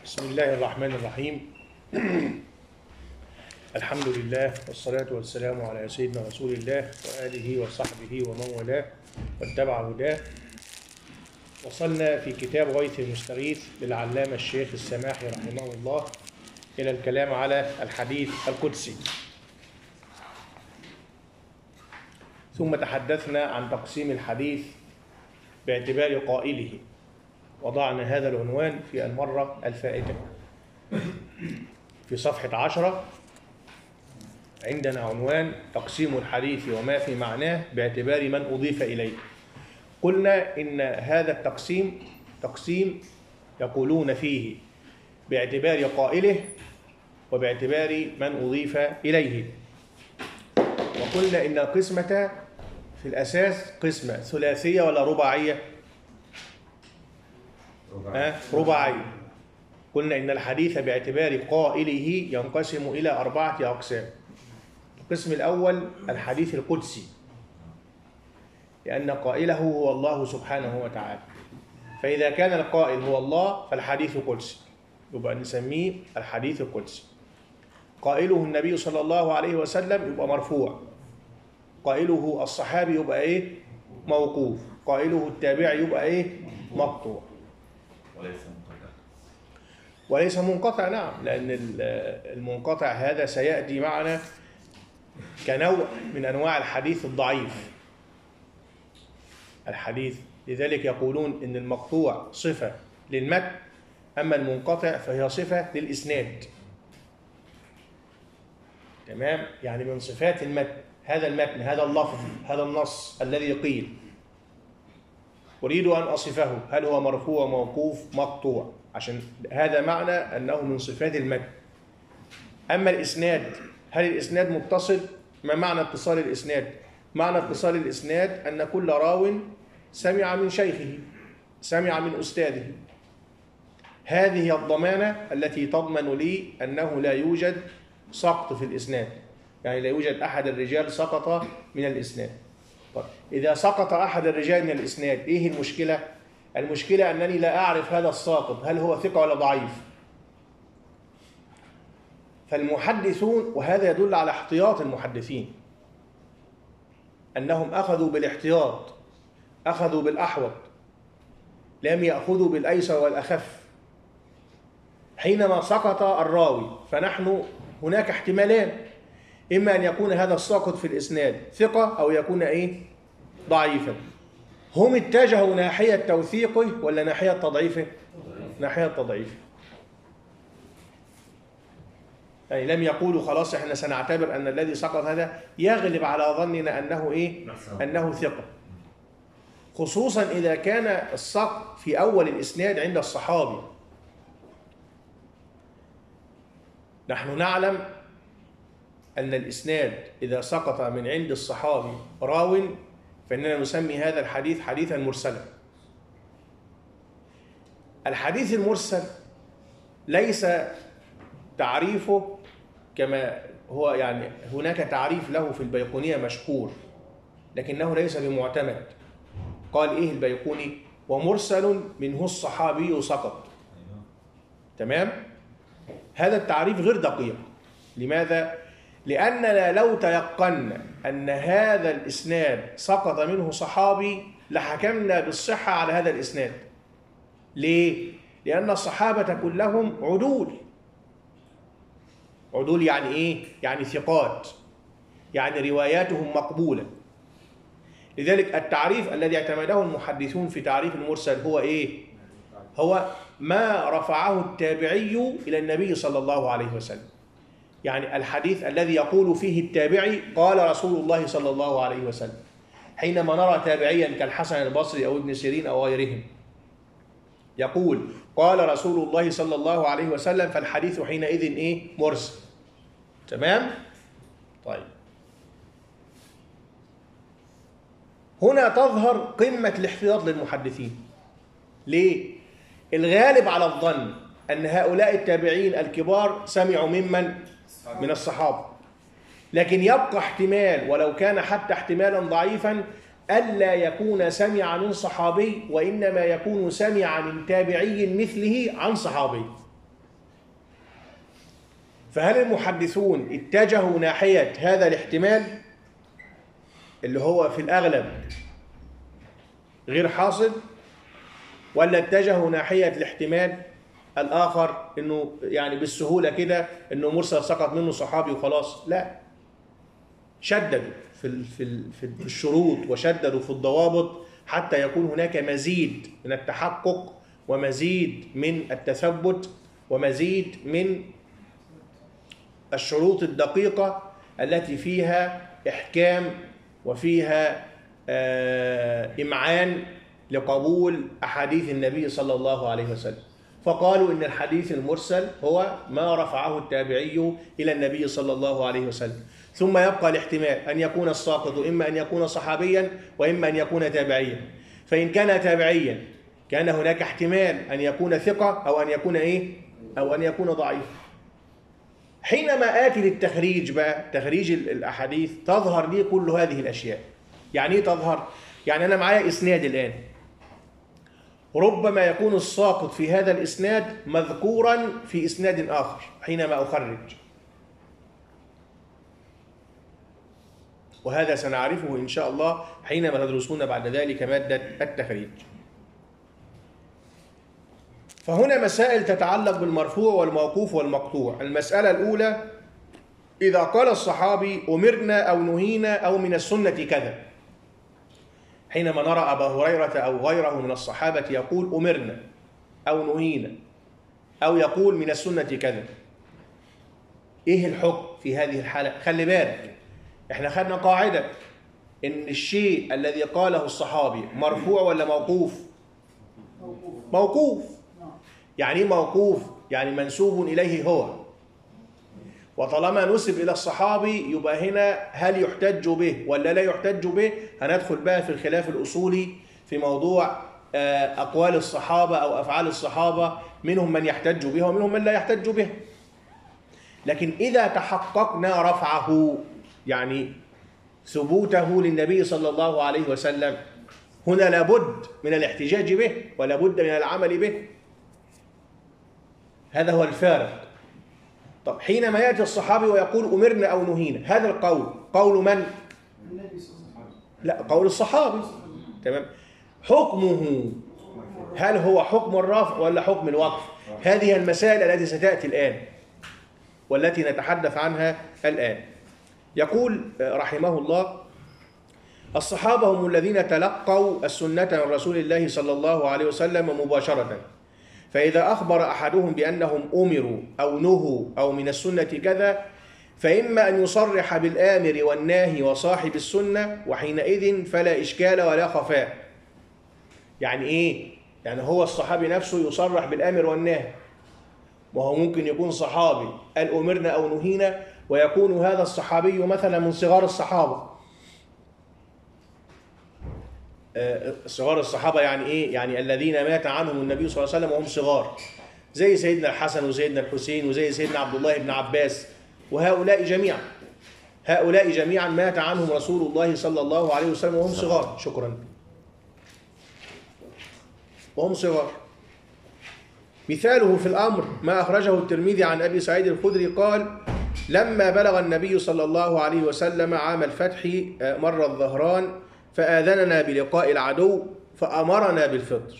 بسم الله الرحمن الرحيم. الحمد لله والصلاة والسلام على سيدنا رسول الله وآله وصحبه ومن والاه واتبع هداه. وصلنا في كتاب غيث المستغيث للعلامة الشيخ السماحي رحمه الله إلى الكلام على الحديث القدسي، ثم تحدثنا عن تقسيم الحديث باعتبار قائله، وضعنا هذا العنوان في المرة الفائتة في صفحة 10. عندنا عنوان تقسيم الحديث وما في معناه باعتبار من أضيف إليه. قلنا إن هذا التقسيم تقسيم يقولون فيه باعتبار قائله وباعتبار من أضيف إليه. وقلنا إن القسمة في الأساس قسمة ثلاثية ولا رباعية؟ رباعية. قلنا إن الحديث باعتبار قائله ينقسم إلى 4 أقسام. القسم الأول الحديث القدسي، لأن قائله هو الله سبحانه وتعالى، فإذا كان القائل هو الله فالحديث قدسي، يبقى نسميه الحديث القدسي. قائله النبي صلى الله عليه وسلم يبقى مرفوع، قائله الصحابي يبقى موقوف، قائله التابعي يبقى مقطوع وليس منقطع. نعم، لأن المنقطع هذا سيأتي معنا كنوع من أنواع الحديث الضعيف. لذلك يقولون إن المقطوع صفة للمتن، أما المنقطع فهي صفة للإسناد. تمام؟ يعني من صفات المتن هذا المتن، هذا اللفظ، هذا النص الذي قيل، أريد أن أصفه هل هو مرفوع موقوف مقطوع، عشان هذا معنى أنه من صفات المتن. أما الإسناد، هل الإسناد متصل؟ ما معنى اتصال الإسناد؟ معنى اتصال الإسناد أن كل راو سمع من شيخه، سمع من أستاذه. هذه هي الضمانة التي تضمن لي أنه لا يوجد سقط في الإسناد، يعني لا يوجد أحد الرجال سقط من الإسناد. طيب، إذا سقط أحد الرجال من الإسناد إيه المشكلة؟ المشكلة أنني لا أعرف هذا الساقط هل هو ثقة ولا ضعيف. فالمحدثون، وهذا يدل على احتياط المحدثين، أنهم أخذوا بالاحتياط، أخذوا بالأحوط، لم يأخذوا بالأيسر والأخف. حينما سقط الراوي فنحن هناك احتمالان، إما أن يكون هذا الساقط في الإسناد ثقة أو يكون ضعيفا. هم اتجهوا ناحية توثيقه ولا ناحية تضعيفه؟ ناحية تضعيفه. يعني لم يقولوا خلاص احنا سنعتبر أن الذي سقط هذا يغلب على ظننا أنه أنه ثقة، خصوصا إذا كان السقط في أول الإسناد عند الصحابي. نحن نعلم أن الإسناد إذا سقط من عند الصحابي راو فإننا نسمي هذا الحديث حديثا مرسلا. الحديث المرسل ليس تعريفه كما هو، يعني هناك تعريف له في البيقونية مشهور لكنه ليس بمعتمد. قال البيقوني؟ ومرسل منه الصحابي سقط. تمام؟ هذا التعريف غير دقيق. لماذا؟ لأننا لو تيقنا أن هذا الإسناد سقط منه صحابي لحكمنا بالصحة على هذا الإسناد. ليه؟ لأن الصحابة كلهم عدول. عدول يعني يعني ثقات، يعني رواياتهم مقبولة. لذلك التعريف الذي اعتمده المحدثون في تعريف المرسل هو هو ما رفعه التابعي إلى النبي صلى الله عليه وسلم. يعني الحديث الذي يقول فيه التابعي قال رسول الله صلى الله عليه وسلم. حينما نرى تابعيا كالحسن البصري أو ابن سيرين أو غيرهم يقول قال رسول الله صلى الله عليه وسلم فالحديث حينئذ مرسل. تمام؟ طيب، هنا تظهر قمة الاحتياط للمحدثين. ليه؟ الغالب على الظن أن هؤلاء التابعين الكبار سمعوا من الصحابة، لكن يبقى احتمال ولو كان حتى احتمالا ضعيفا ألا يكون سمع من صحابي، وإنما يكون سمع من تابعي مثله عن صحابي. فهل المحدثون اتجهوا ناحية هذا الاحتمال اللي هو في الأغلب غير حاصل، ولا اتجهوا ناحية الاحتمال الآخر إنه يعني بالسهولة كده إنه مرسل سقط منه صحابي وخلاص؟ لا، شددوا في الشروط وشددوا في الضوابط حتى يكون هناك مزيد من التحقق ومزيد من التثبت ومزيد من الشروط الدقيقة التي فيها إحكام وفيها إمعان لقبول أحاديث النبي صلى الله عليه وسلم. فقالوا إن الحديث المرسل هو ما رفعه التابعي إلى النبي صلى الله عليه وسلم، ثم يبقى الاحتمال أن يكون الساقط إما أن يكون صحابيا وإما أن يكون تابعيا. فإن كان تابعيا كان هناك احتمال أن يكون ثقة أو أن يكون أو أن يكون ضعيف. حينما آتي للتخريج بقى، تخريج الأحاديث، تظهر لي كل هذه الأشياء. يعني إيه تظهر؟ يعني أنا معايا إسناد الآن، ربما يكون الساقط في هذا الإسناد مذكورا في إسناد آخر حينما أخرج، وهذا سنعرفه إن شاء الله حينما تدرسون بعد ذلك مادة التخريج. فهنا مسائل تتعلق بالمرفوع والموقوف والمقطوع. المسألة الأولى: إذا قال الصحابي أمرنا أو نهينا أو من السنة كذا، حينما نرى أبا هريرة أو غيره من الصحابة يقول أمرنا أو نهينا أو يقول من السنة كذا، إيه الحكم في هذه الحالة؟ خلي بالك، إحنا خدنا قاعدة إن الشيء الذي قاله الصحابي مرفوع ولا موقوف؟ موقوف. يعني موقوف يعني منسوب إليه هو، وطالما نسب إلى الصحابي يبقى هنا هل يحتج به ولا لا يحتج به؟ هندخل بقى في الخلاف الأصولي في موضوع أقوال الصحابة أو أفعال الصحابة، منهم من يحتج به ومنهم من لا يحتج به. لكن إذا تحققنا رفعه، يعني ثبوته للنبي صلى الله عليه وسلم، هنا لابد من الاحتجاج به ولابد من العمل به. هذا هو الفارق. طب حينما يأتي الصحابي ويقول أمرنا أو نهينا، هذا القول قول من؟ لا، قول الصحابي. تمام. حكمه هل هو حكم الرفع ولا حكم الوقف؟ هذه المسائل التي ستأتي الآن والتي نتحدث عنها الآن. يقول رحمه الله: الصحابة هم الذين تلقوا السنة من رسول الله صلى الله عليه وسلم مباشرة، فإذا أخبر أحدهم بأنهم أمروا أو نهوا أو من السنة كذا، فإما أن يصرح بالآمر والناهي وصاحب السنة، وحينئذ فلا إشكال ولا خفاء. يعني إيه؟ يعني هو الصحابي نفسه يصرح بالآمر والناهي، وهو ممكن يكون صحابي قال أمرنا أو نهينا، ويكون هذا الصحابي مثلا من صغار الصحابة. صغار الصحابة يعني إيه؟ يعني الذين مات عنهم النبي صلى الله عليه وسلم وهم صغار، زي سيدنا الحسن وسيدنا الحسين وزي سيدنا عبد الله بن عباس، وهؤلاء جميعا، هؤلاء جميعا مات عنهم رسول الله صلى الله عليه وسلم وهم صغار. شكرا. وهم صغار. مثاله في الأمر ما أخرجه الترمذي عن أبي سعيد الخدري قال: لما بلغ النبي صلى الله عليه وسلم عام الفتح مر الظهران فآذننا بلقاء العدو فأمرنا بالفطر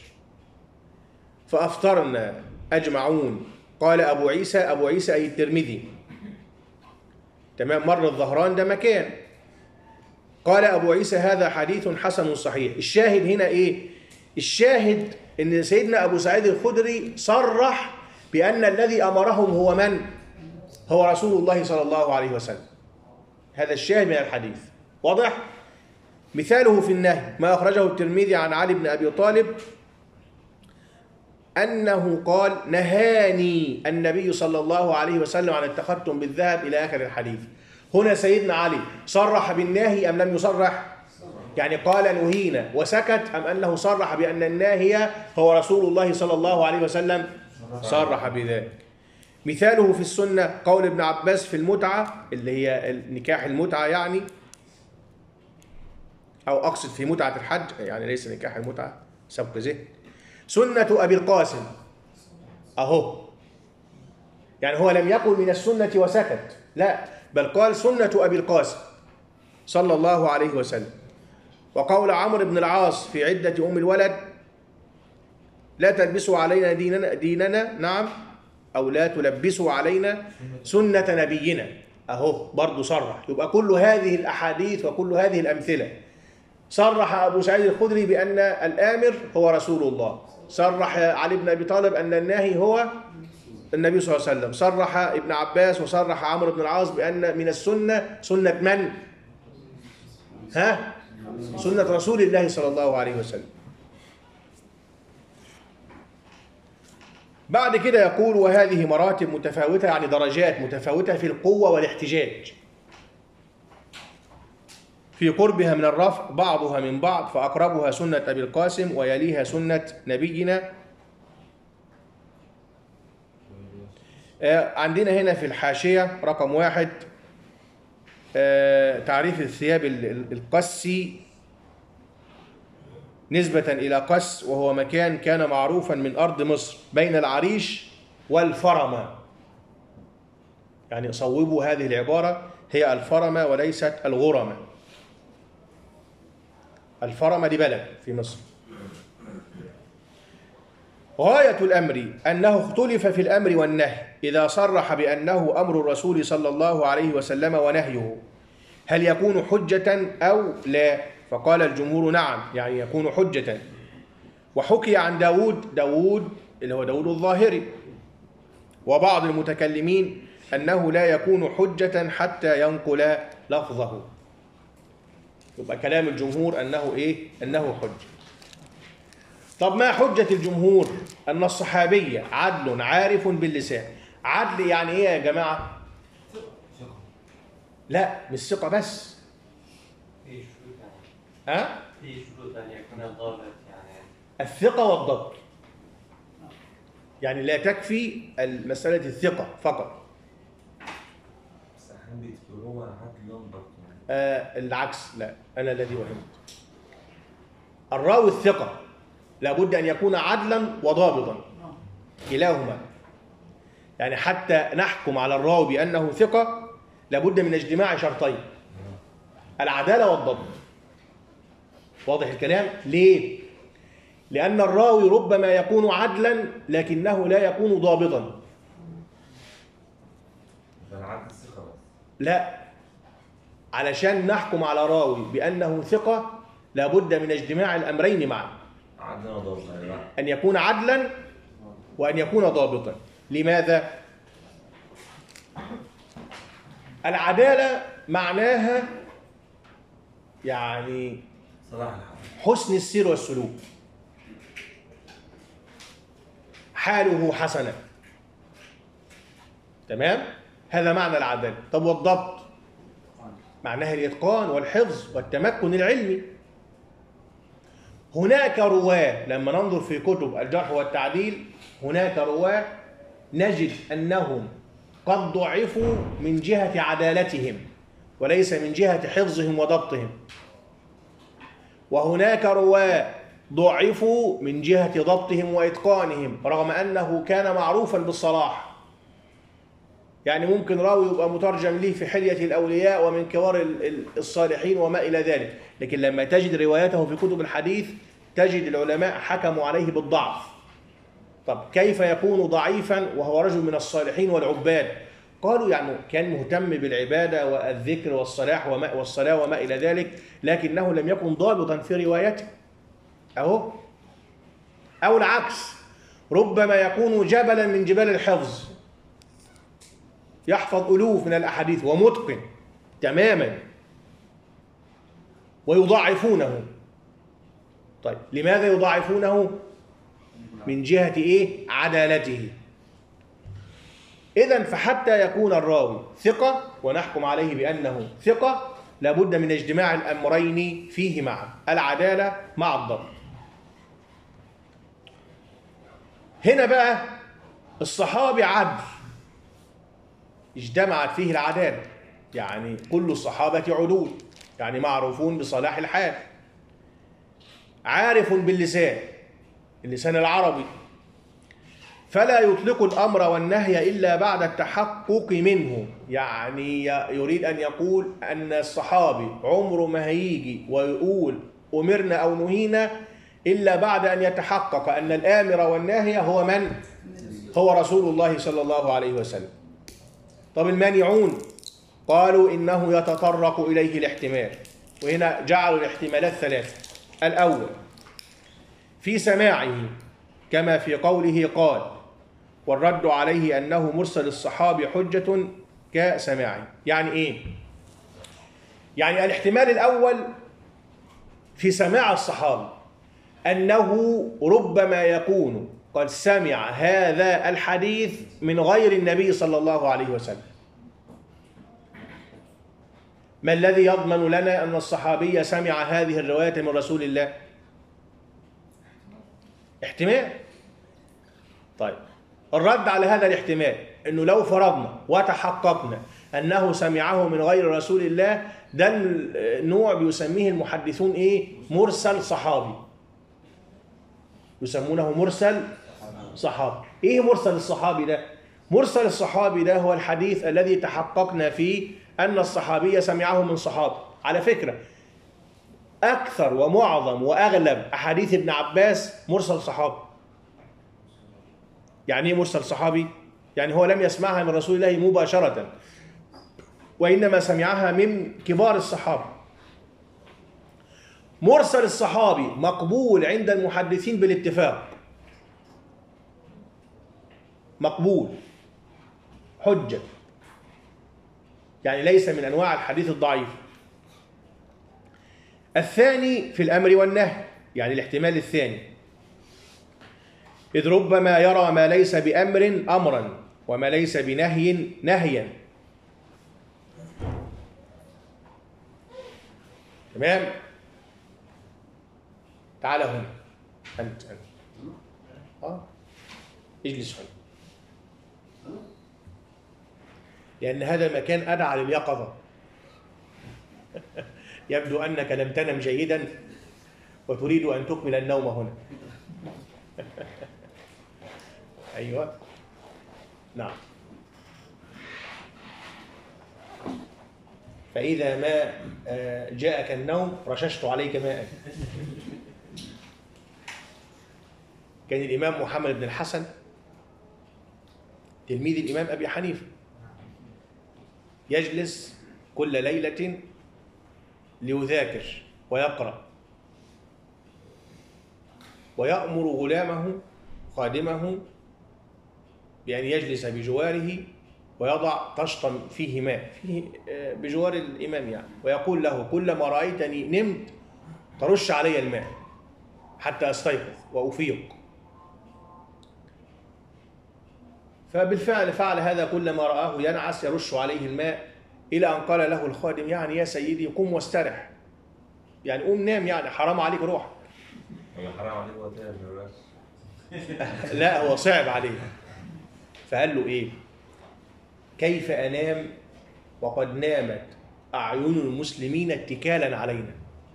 فأفطرنا أجمعون. قال أبو عيسى أي الترمذي. تمام. مر الظهران ده مكان. قال أبو عيسى: هذا حديث حسن صحيح. الشاهد هنا إيه؟ الشاهد إن سيدنا أبو سعيد الخدري صرح بأن الذي أمرهم هو من؟ هو رسول الله صلى الله عليه وسلم. هذا الشاهد من الحديث. واضح؟ مثاله في النهي ما أخرجه الترمذي عن علي بن أبي طالب أنه قال: نهاني النبي صلى الله عليه وسلم عن التختم بالذهب إلى آخر الحديث. هنا سيدنا علي صرح بالناهي أم لم يصرح؟ يعني قال نهينا وسكت، أم أنه صرح بأن الناهي هو رسول الله صلى الله عليه وسلم؟ صرح بذلك. مثاله في السنة قول ابن عباس في المتعة، اللي هي نكاح المتعة يعني، أو أقصد في متعة الحج، يعني ليس نكاح المتعة، سبق ذهن. سنة أبي القاسم أهو، يعني هو لم يقل من السنة وسكت، لا، بل قال سنة أبي القاسم صلى الله عليه وسلم. وقول عمرو بن العاص في عدة أم الولد: لا تلبسوا علينا ديننا نعم، أو لا تلبسوا علينا سنة نبينا، أهو برضو صرح. يبقى كل هذه الأحاديث وكل هذه الأمثلة صرح أبو سعيد الخدري بأن الآمر هو رسول الله، صرح علي بن أبي طالب أن الناهي هو النبي صلى الله عليه وسلم، صرح ابن عباس وصرح عمرو بن العاص بأن من السنة سنة من؟ سنة رسول الله صلى الله عليه وسلم. بعد كده يقول: وهذه مراتب متفاوتة، يعني درجات متفاوتة في القوة والاحتجاج، في قربها من الرفع بعضها من بعض، فأقربها سنة أبي القاسم ويليها سنة نبينا. عندنا هنا في الحاشية رقم 1 تعريف الثياب القسي نسبة إلى قس، وهو مكان كان معروفا من أرض مصر بين العريش والفرمة. يعني صوبوا هذه العبارة، هي الفرمة وليست الغرمة. الفرمة دي بلد في مصر. غاية الأمر أنه اختلف في الأمر والنهي، إذا صرح بأنه أمر الرسول صلى الله عليه وسلم ونهيه هل يكون حجة أو لا؟ فقال الجمهور نعم، يعني يكون حجة. وحكي عن داود اللي هو داود الظاهري وبعض المتكلمين أنه لا يكون حجة حتى ينقل لفظه. يبقى كلام الجمهور أنه أنه حجة. طب ما حجة الجمهور؟ أن الصحابي عدل عارف باللسان. عدل يعني إيه يا جماعة؟ لا، مش ثقة بس. في شروط أن يكون ضابط، يعني الثقة والضبط. يعني لا تكفي مسألة الثقة فقط. بس أحيانا بيذكروه عدل ضبط. العكس، لا، أنا الذي وهمت. الراوي الثقة لابد أن يكون عدلا وضابطا، كلاهما. يعني حتى نحكم على الراوي بأنه ثقة لابد من اجتماع شرطين: العدالة والضبط. واضح الكلام؟ ليه؟ لأن الراوي ربما يكون عدلا لكنه لا يكون ضابطا. العدل الثقة بس؟ لا، علشان نحكم على راوي بأنه ثقة لابد من اجتماع الأمرين معا: عدلا وضابطا، أن يكون عدلا وأن يكون ضابطا. لماذا؟ العدالة معناها يعني صلاح الحال، حسن السير والسلوك، حاله حسنة، تمام؟ هذا معنى العدالة. طب والضبط؟ معناها الإتقان والحفظ والتمكن العلمي. هناك رواة، لما ننظر في كتب الجرح والتعديل، هناك رواة نجد أنهم قد ضعفوا من جهة عدالتهم وليس من جهة حفظهم وضبطهم، وهناك رواة ضعفوا من جهة ضبطهم وإتقانهم رغم أنه كان معروفا بالصلاح. يعني ممكن راوي يبقى مترجم ليه في حلية الأولياء ومن كبار الصالحين وما إلى ذلك، لكن لما تجد روايته في كتب الحديث تجد العلماء حكموا عليه بالضعف. طب كيف يكون ضعيفا وهو رجل من الصالحين والعباد؟ قالوا يعني كان مهتم بالعبادة والذكر والصلاة وما إلى ذلك، لكنه لم يكن ضابطا في روايته. أو العكس، ربما يكون جبلا من جبال الحفظ، يحفظ ألوف من الأحاديث ومتقن تماما، ويضاعفونه. طيب لماذا يضاعفونه؟ من جهة عدالته. إذن فحتى يكون الراوي ثقة ونحكم عليه بأنه ثقة لابد من اجتماع الأمرين فيه معا: العدالة مع الضبط. هنا بقى الصحابي عدل اجتمعت فيه العدالة، يعني كل الصحابة عدول، يعني معروفون بصلاح الحال، عارف باللسان، اللسان العربي، فلا يطلق الأمر والنهي إلا بعد التحقق منه. يعني يريد أن يقول أن الصحابي عمره ما هيجي ويقول أمرنا أو نهينا إلا بعد أن يتحقق أن الآمر والناهي هو من؟ هو رسول الله صلى الله عليه وسلم. طب المانعون قالوا إنه يتطرق إليه الاحتمال، وهنا جعلوا الاحتمالات ثلاثة. الأول في سماعه كما في قوله قال، والرد عليه أنه مرسل الصحابي حجة كسماعه. يعني إيه؟ يعني الاحتمال الأول في سماع الصحابي أنه ربما يكون قد سمع هذا الحديث من غير النبي صلى الله عليه وسلم. ما الذي يضمن لنا أن الصحابي سمع هذه الرواية من رسول الله؟ احتمال. طيب الرد على هذا الاحتمال أنه لو فرضنا وتحققنا أنه سمعه من غير رسول الله، ده النوع بيسميه المحدثون إيه؟ مرسل صحابي. يسمونه مرسل صحابي. إيه مرسل الصحابي ده؟ مرسل الصحابي ده هو الحديث الذي تحققنا فيه أن الصحابي سمعه من صحابي. على فكرة أكثر ومعظم وأغلب أحاديث ابن عباس مرسل صحابي. يعني إيه مرسل صحابي؟ يعني هو لم يسمعها من رسول الله مباشرة، وإنما سمعها من كبار الصحابة. مرسل الصحابي مقبول عند المحدثين بالاتفاق، مقبول حجة، يعني ليس من أنواع الحديث الضعيف. الثاني في الأمر والنهي، يعني الاحتمال الثاني، إذ ربما يرى ما ليس بأمر أمرا وما ليس بنهي نهيا. تمام؟ تعال هنا أنت اجلس هنا، لأن هذا المكان أدعى لليقظة. يبدو أنك لم تنم جيدا وتريد أن تكمل النوم هنا. أيوة نعم. فإذا ما جاءك النوم رششت عليك ماء. كان الإمام محمد بن الحسن تلميذ الإمام أبي حنيفة يجلس كل ليلة ليذاكر ويقرأ، ويأمر غلامه خادمه بأن يجلس بجواره ويضع طشطا فيه ماء فيه بجوار الإمام يعني، ويقول له كلما رأيتني نمت ترش علي الماء حتى أستيقظ وأفيق. فبالفعل فعل هذا، كلما رآه ينعس يرش عليه الماء، إلى أن قال له الخادم يعني يا سيدي قم واسترح، يعني قوم نام، يعني حرام عليك روحك. حرام عليك وقتها لا هو صعب عليه، فقال له إيه؟ كيف أنام وقد نامت أعين المسلمين اتكالا علينا.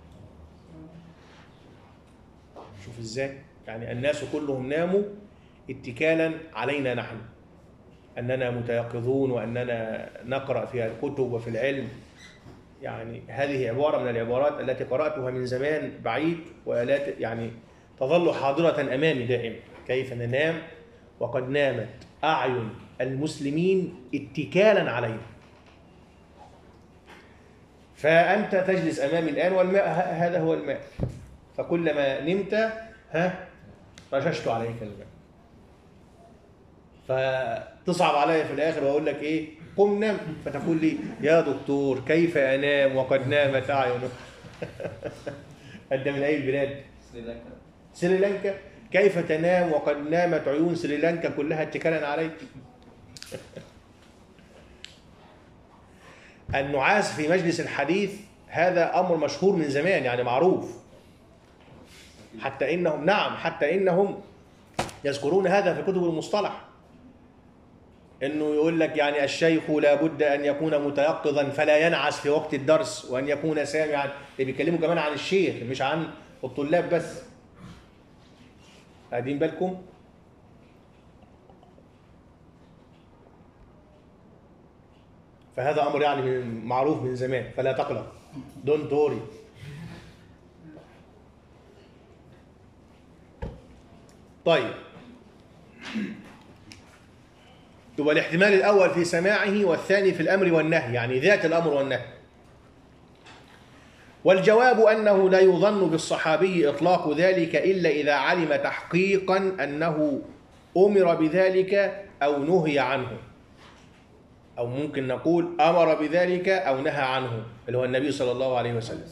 شوف إزاي؟ يعني الناس كلهم ناموا اتكالا علينا نحن، أننا متيقظون وأننا نقرأ في الكتب وفي العلم. يعني هذه عبارة من العبارات التي قرأتها من زمان بعيد، ولا يعني تظل حاضرة أمامي دائما. كيف ننام وقد نامت أعين المسلمين اتكالا علينا. فأنت تجلس أمامي الآن والماء هذا هو الماء، فكلما نمت رششت عليك الماء. فتصعب علي في الآخر وأقول لك إيه؟ قم نام، فتقول لي يا دكتور كيف أنام وقد نامت أعينه. أنت من أي البلاد؟ سريلانكا. كيف تنام وقد نامت عيون سريلانكا كلها اتكالا عليك؟ النعاس في مجلس الحديث هذا أمر مشهور من زمان، يعني معروف، حتى إنهم يذكرون هذا في كتب المصطلح، إنه يقول لك يعني الشيخ لا بد أن يكون متيقظا فلا ينعس في وقت الدرس، وأن يكون سامعا. اللي بيتكلموا كمان عن الشيخ مش عن الطلاب بس. قاعدين بالكم؟ فهذا أمر يعني معروف من زمان، فلا تقلق، دون توري. طيب، يبقى الاحتمال الأول في سماعه والثاني في الأمر والنهي، يعني ذات الأمر والنهي. والجواب أنه لا يظن بالصحابي إطلاق ذلك إلا إذا علم تحقيقا أنه أمر بذلك أو نهي عنه، أو ممكن نقول أمر بذلك أو نهى عنه، اللي هو النبي صلى الله عليه وسلم.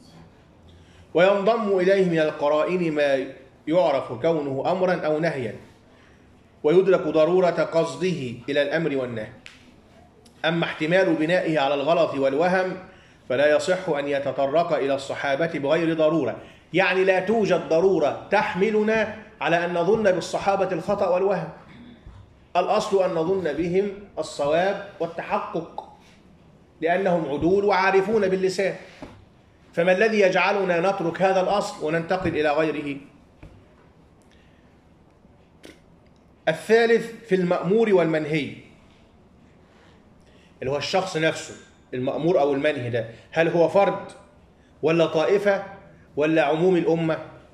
وينضم إليه من القرائن ما يعرف كونه أمرا أو نهيا، ويدرك ضرورة قصده إلى الأمر والنهي. أما احتمال بنائه على الغلط والوهم فلا يصح أن يتطرق إلى الصحابة بغير ضرورة، يعني لا توجد ضرورة تحملنا على أن نظن بالصحابة الخطأ والوهم. الأصل أن نظن بهم الصواب والتحقق، لأنهم عدول وعارفون باللسان. فما الذي يجعلنا نترك هذا الأصل وننتقل إلى غيره؟ الثالث في المأمور والمنهي، اللي هو الشخص نفسه، المأمور أو المنهي ده، هل هو فرد ولا طائفة ولا عموم الأمة؟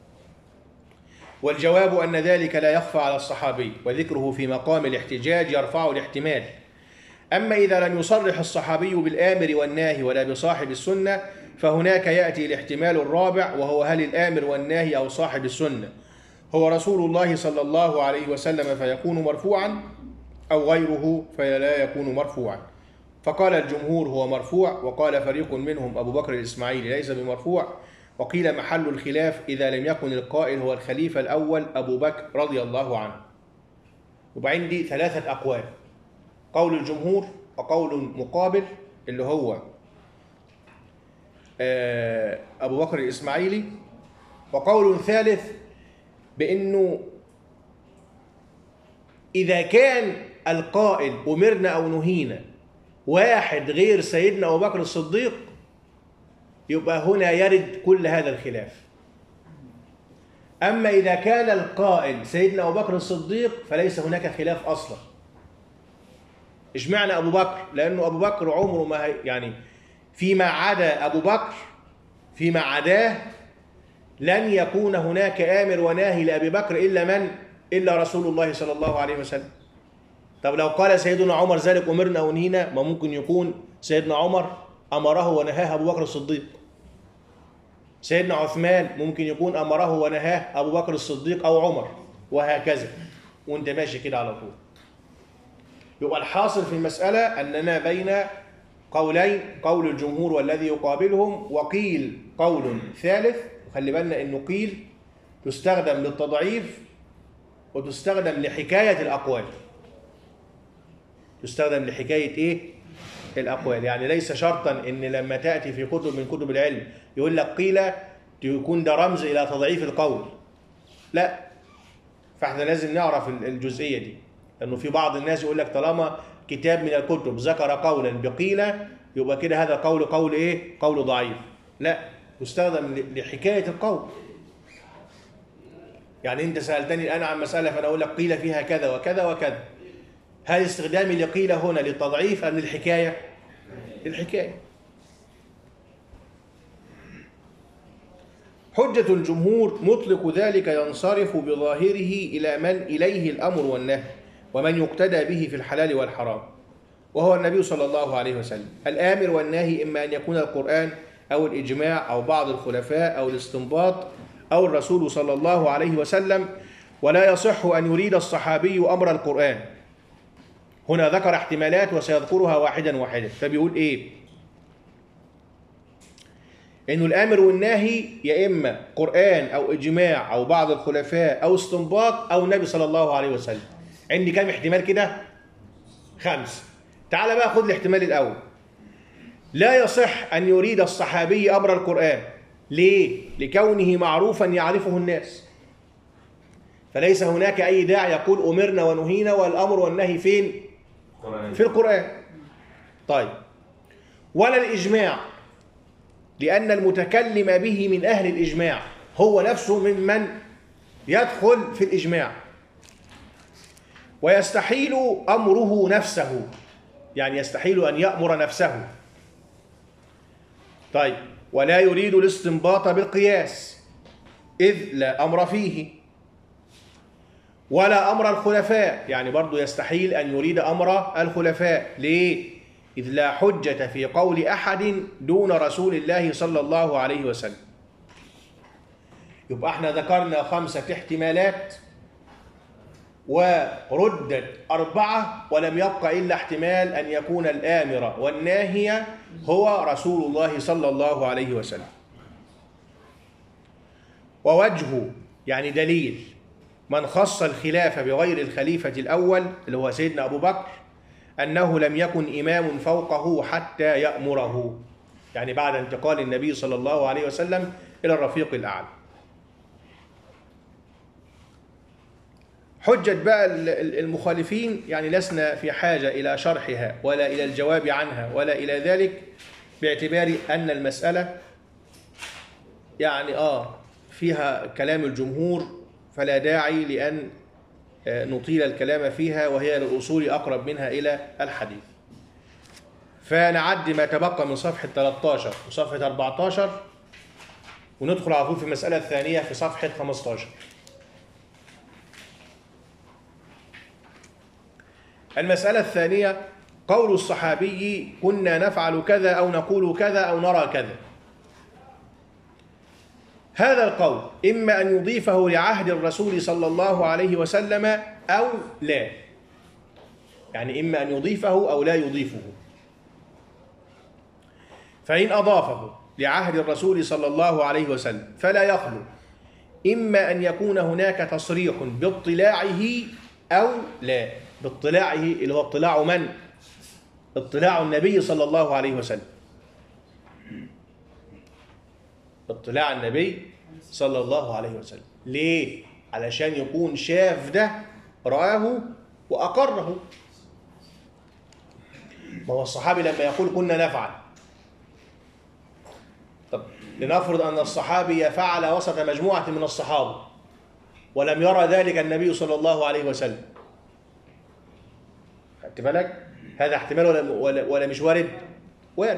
والجواب أن ذلك لا يخفى على الصحابي، وذكره في مقام الاحتجاج يرفع الاحتمال. أما إذا لم يصرح الصحابي بالآمر والناهي ولا بصاحب السنة، فهناك يأتي الاحتمال الرابع، وهو هل الآمر والناهي أو صاحب السنة هو رسول الله صلى الله عليه وسلم فيكون مرفوعا، أو غيره فلا يكون مرفوعا. فقال الجمهور هو مرفوع، وقال فريق منهم أبو بكر الإسماعيلي ليس بمرفوع، وقيل محل الخلاف إذا لم يكن القائل هو الخليفة الأول أبو بكر رضي الله عنه. وعندي ثلاثة أقوال: قول الجمهور، وقول مقابل اللي هو أبو بكر الإسماعيلي، وقول ثالث بأنه إذا كان القائل أمرنا أو نهينا واحد غير سيدنا أبو بكر الصديق، يبقى هنا يرد كل هذا الخلاف. أما إذا كان القائل سيدنا أبو بكر الصديق فليس هناك خلاف أصلا. إشمعنى أبو بكر؟ لأنه أبو بكر عمره ما يعني فيما عدا أبو بكر، فيما عداه لن يكون هناك آمر وناهي لأبي بكر إلا من؟ إلا رسول الله صلى الله عليه وسلم. طب لو قال سيدنا عمر ذلك أمرنا أو نهينا، ما ممكن يكون سيدنا عمر أمره ونهاه أبو بكر الصديق. سيدنا عثمان ممكن يكون أمره ونهاه أبو بكر الصديق أو عمر، وهكذا، وانت ماشي كده على طول. يبقى الحاصل في المسألة أننا بين قولين، قول الجمهور والذي يقابلهم، وقيل قول ثالث. وخلي بالنا أنه قيل تستخدم للتضعيف وتستخدم لحكاية الأقوال. تستخدم لحكاية إيه؟ الأقوال. يعني ليس شرطا أن لما تأتي في كتب من كتب العلم يقول لك قيل يكون ده رمز إلى تضعيف القول، لا. فاحنا لازم نعرف الجزئية دي، لأنه في بعض الناس يقول لك طالما كتاب من الكتب ذكر قولا بقيل يبقى كده هذا قول إيه؟ قول ضعيف. لا، تستخدم لحكاية القول. يعني أنت سألتني الآن عن مسألة فأنا أقول لك قيل فيها كذا وكذا وكذا، هل استخدامي لقيل هنا للتضعيف أم للحكاية؟ للحكاية. حجة الجمهور مطلق ذلك ينصرف بظاهره إلى من إليه الأمر والنهي ومن يقتدى به في الحلال والحرام، وهو النبي صلى الله عليه وسلم. الآمر والنهي إما أن يكون القرآن أو الإجماع أو بعض الخلفاء أو الاستنباط أو الرسول صلى الله عليه وسلم، ولا يصح أن يريد الصحابي أمر القرآن. هنا ذكر احتمالات وسيذكرها واحدا واحدا. فبيقول إيه؟ إنه الآمر والناهي يا إما قرآن أو إجماع أو بعض الخلفاء أو استنباط أو النبي صلى الله عليه وسلم. عندي كام احتمال كده؟ 5. تعال بقى خذ الاحتمال الأول. لا يصح أن يريد الصحابي أمر القرآن. ليه؟ لكونه معروفا يعرفه الناس، فليس هناك أي داعي يقول أمرنا ونهينا والأمر والنهي فين؟ في القرآن. طيب، ولا الإجماع، لأن المتكلم به من أهل الإجماع، هو نفسه ممن يدخل في الإجماع، ويستحيل أمره نفسه، يعني يستحيل أن يأمر نفسه. طيب، ولا يريد الاستنباط بالقياس إذ لا أمر فيه، ولا أمر الخلفاء، يعني برضو يستحيل أن يريد أمر الخلفاء. ليه؟ إذ لا حجة في قول أحد دون رسول الله صلى الله عليه وسلم. يبقى احنا ذكرنا 5 احتمالات وردت 4، ولم يبق إلا احتمال أن يكون الآمر والناهي هو رسول الله صلى الله عليه وسلم. ووجه يعني دليل من خص الخلافة بغير الخليفة الأول اللي هو سيدنا أبو بكر أنه لم يكن إمام فوقه حتى يأمره، يعني بعد انتقال النبي صلى الله عليه وسلم إلى الرفيق الأعلى. حجة بقى المخالفين يعني لسنا في حاجة إلى شرحها ولا إلى الجواب عنها ولا إلى ذلك، باعتبار أن المسألة يعني فيها كلام الجمهور، فلا داعي لأن نطيل الكلام فيها، وهي للأصول أقرب منها إلى الحديث. فنعد ما تبقى من صفحة 13 وصفحة 14 وندخل على طول في المسألة الثانية في صفحة 15. المسألة الثانية قول الصحابي كنا نفعل كذا أو نقول كذا أو نرى كذا. هذا القول إما أن يضيفه لعهد الرسول صلى الله عليه وسلم أو لا، يعني إما أن يضيفه أو لا يضيفه. فإن أضافه لعهد الرسول صلى الله عليه وسلم فلا يخلو إما أن يكون هناك تصريح باطلاعه أو لا. باطلاعه اللي هو اطلاع من؟ اطلاع النبي صلى الله عليه وسلم. اطلاع النبي صلى الله عليه وسلم. ليه؟ علشان يكون شاف ده، رآه وأقره. ما هو الصحابي لما يقول كنا نفعل، طب لنفرض أن الصحابي فعل وسط مجموعة من الصحابة ولم يرى ذلك النبي صلى الله عليه وسلم، خدت بالك؟ هذا احتمال ولا مش وارد؟ وارد.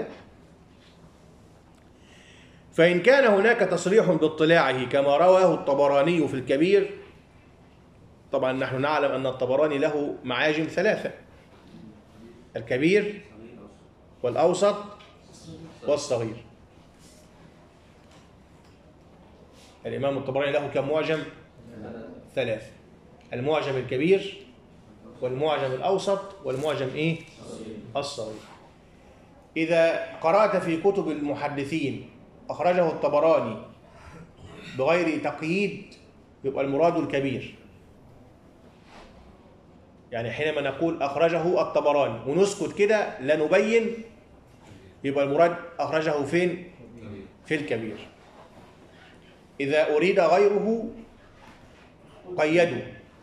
فإن كان هناك تصريح باطلاعه كما رواه الطبراني في الكبير، طبعا نحن نعلم أن الطبراني له معاجم 3: الكبير والأوسط والصغير. الإمام الطبراني له كم معجم؟ 3: المعجم الكبير والمعجم الأوسط والمعجم الصغير. إذا قرأت في كتب المحدثين أخرجه الطبراني بغير تقييد يبقى المراد الكبير، يعني حينما نقول أخرجه الطبراني ونسكت كده لا نبين يبقى المراد أخرجه فين؟ في الكبير. إذا أريد غيره قيدوا،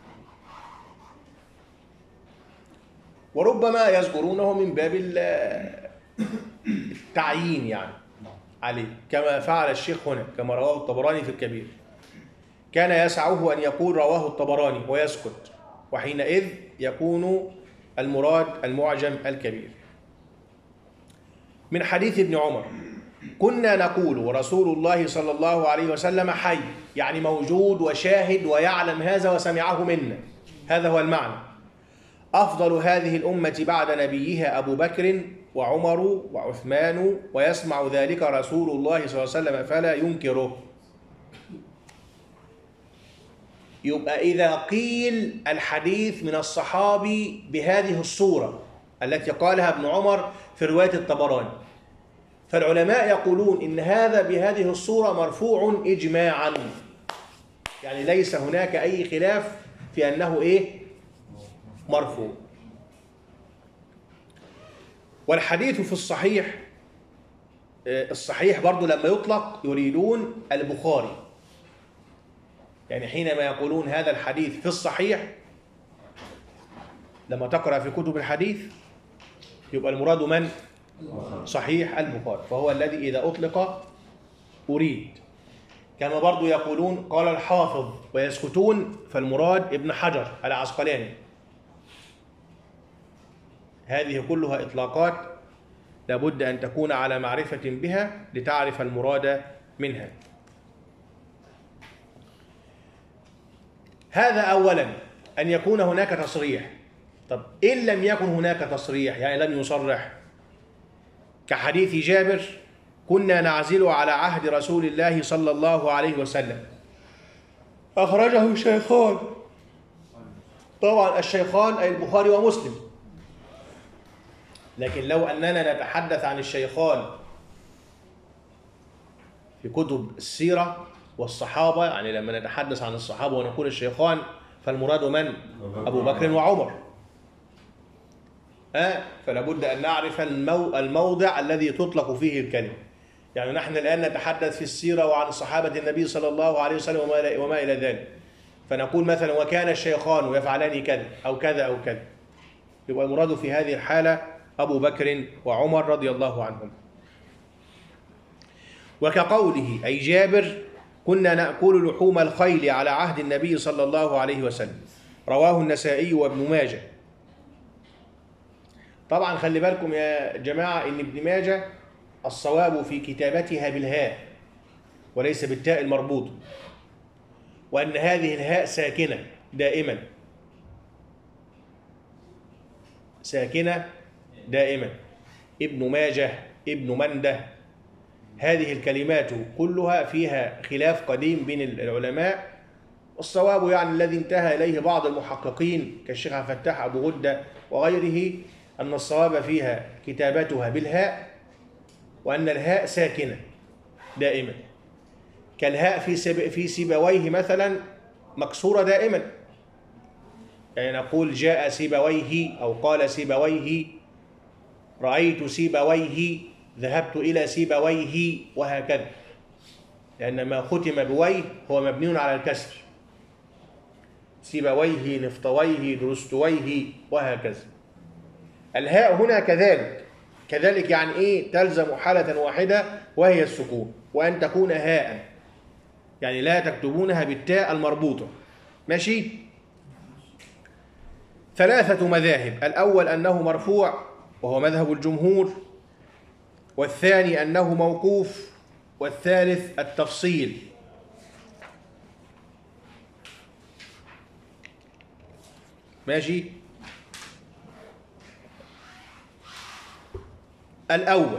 وربما يذكرونه من باب التعيين يعني عليه، كما فعل الشيخ هنا كما رواه الطبراني في الكبير. كان يسعه أن يقول رواه الطبراني ويسكت، وحينئذ يكون المراد المعجم الكبير. من حديث ابن عمر كنا نقول ورسول الله صلى الله عليه وسلم حي، يعني موجود وشاهد ويعلم هذا وسمعه منا، هذا هو المعنى: أفضل هذه الأمة بعد نبيها أبو بكر وعمر وعثمان، ويسمع ذلك رسول الله صلى الله عليه وسلم فلا ينكره. يبقى إذا قيل الحديث من الصحابي بهذه الصورة التي قالها ابن عمر في رواية الطبراني، فالعلماء يقولون إن هذا بهذه الصورة مرفوع إجماعا، يعني ليس هناك أي خلاف في أنه مرفوع. والحديث في الصحيح برضو لما يطلق يريدون البخاري، يعني حينما يقولون هذا الحديث في الصحيح لما تقرأ في كتب الحديث يبقى المراد من؟ صحيح البخاري، فهو الذي إذا أطلق أريد. كما برضو يقولون قال الحافظ ويسكتون، فالمراد ابن حجر العسقلاني. هذه كلها إطلاقات لابد أن تكون على معرفة بها لتعرف المراد منها. هذا أولا، أن يكون هناك تصريح. طب إن لم يكن هناك تصريح، يعني لم يصرح، كحديث جابر: كنا نعزل على عهد رسول الله صلى الله عليه وسلم، أخرجه الشيخان. طبعا الشيخان أي البخاري ومسلم، لكن لو أننا نتحدث عن الشيخان في كتب السيرة والصحابة، يعني لما نتحدث عن الصحابة ونقول الشيخان فالمراد من؟ أبو بكر وعمر. فلا بد أن نعرف الموضع الذي تطلق فيه الكلمة. يعني نحن الآن نتحدث في السيرة وعن صحابة النبي صلى الله عليه وسلم وما إلى ذلك، فنقول مثلا: وكان الشيخان يفعلان كذا أو كذا أو كذا، يبقى المراد في هذه الحالة أبو بكر وعمر رضي الله عنهم. وكقوله أي جابر: كنا نأكل لحوم الخيل على عهد النبي صلى الله عليه وسلم، رواه النسائي وابن ماجه. طبعا خلي بالكم يا جماعة إن ابن ماجه الصواب في كتابتها بالهاء وليس بالتاء المربوطة، وأن هذه الهاء ساكنة دائما، ساكنة دائما. ابن ماجه، ابن منده، هذه الكلمات كلها فيها خلاف قديم بين العلماء، والصواب يعني الذي انتهى إليه بعض المحققين كالشيخ عبد الفتاح أبو غدة وغيره أن الصواب فيها كتابتها بالهاء، وأن الهاء ساكنة دائما، كالهاء في سيبويه مثلا مكسورة دائما، يعني نقول جاء سيبويه أو قال سيبويه، رأيت سيبويه، ذهبت إلى سيبويه، وهكذا، لأن ما ختم بويه هو مبني على الكسر، سيبويه، نفطويه، درستويه، وهكذا. الهاء هنا كذلك يعني إيه؟ تلزم حالة واحدة وهي السكون، وأن تكون هاء، يعني لا تكتبونها بالتاء المربوطة. ماشي؟ 3 مذاهب: الأول أنه مرفوع وهو مذهب الجمهور، والثاني أنه موقوف، والثالث التفصيل. ماشي؟ الأول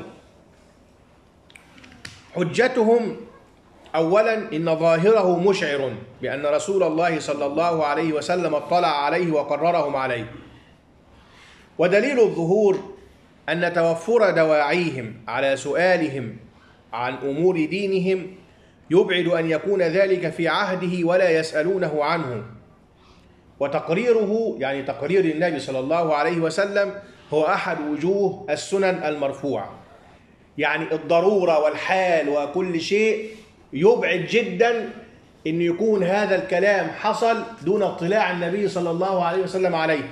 حجتهم أولا إن ظاهره مشعر بأن رسول الله صلى الله عليه وسلم اطلع عليه وقررهم عليه، ودليل الظهور أن توفر دواعيهم على سؤالهم عن أمور دينهم يبعد أن يكون ذلك في عهده ولا يسألونه عنه، وتقريره يعني تقرير النبي صلى الله عليه وسلم هو أحد وجوه السنن المرفوعة. يعني الضرورة والحال وكل شيء يبعد جدا أن يكون هذا الكلام حصل دون اطلاع النبي صلى الله عليه وسلم عليه.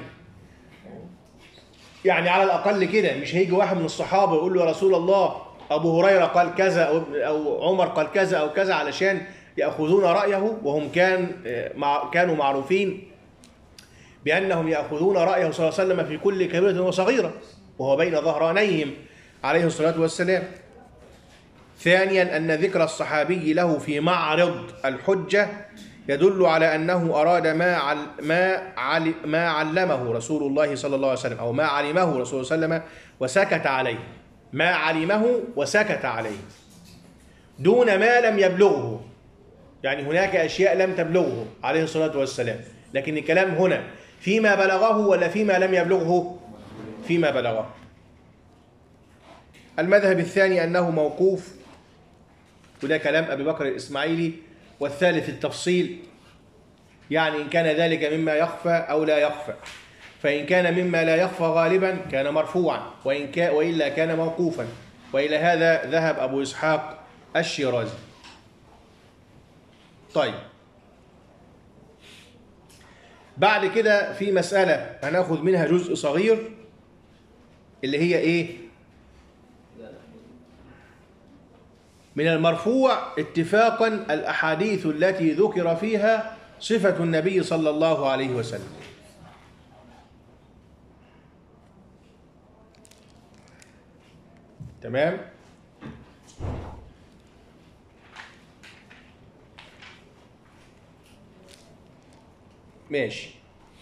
يعني على الأقل كده مش هيجي واحد من الصحابة يقول له: يا رسول الله أبو هريرة قال كذا أو عمر قال كذا أو كذا، علشان يأخذون رأيه، وهم كانوا معروفين بأنهم يأخذون رأيه صلى الله عليه وسلم في كل كبيرة وصغيرة، وهو بين ظهرانيهم عليه الصلاة والسلام. ثانيا أن ذكر الصحابي له في معرض الحجة يدل على أنه أراد ما علمه رسول الله صلى الله عليه وسلم، أو ما علمه رسول الله صلى الله عليه وسلم وسكت عليه، ما علمه وسكت عليه دون ما لم يبلغه. يعني هناك أشياء لم تبلغه عليه الصلاة والسلام، لكن الكلام هنا فيما بلغه ولا فيما لم يبلغه؟ فيما بلغه. المذهب الثاني أنه موقوف، وده كلام أبي بكر الإسماعيلي. والثالث التفصيل، يعني إن كان ذلك مما يخفى أو لا يخفى، فإن كان مما لا يخفى غالبا كان مرفوعا، وإلا كان موقوفا. وإلى هذا ذهب أبو إسحاق الشيرازي. طيب، بعد كده في مسألة هناخذ منها جزء صغير، اللي هي إيه؟ من المرفوع اتفاقا الأحاديث التي ذكر فيها صفة النبي صلى الله عليه وسلم. تمام؟ ماشي.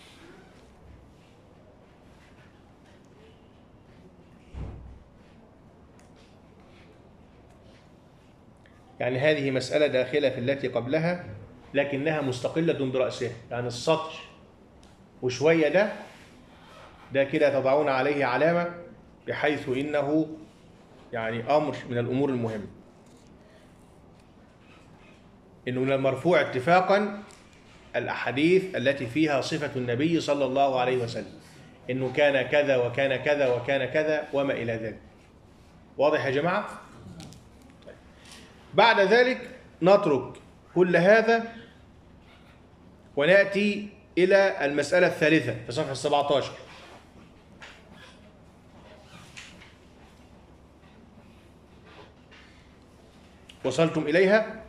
يعني هذه مسألة داخلة في التي قبلها لكنها مستقلة برأسها، يعني السطر وشوية ده كده تضعون عليه علامة بحيث إنه يعني أمر من الأمور المهمة. إنه من المرفوع اتفاقا الأحاديث التي فيها صفة النبي صلى الله عليه وسلم، إنه كان كذا وكان كذا وكان كذا وما إلى ذلك. واضح يا جماعة؟ طيب. بعد ذلك نترك كل هذا ونأتي إلى المسألة الثالثة في صفحة 17. وصلتم إليها؟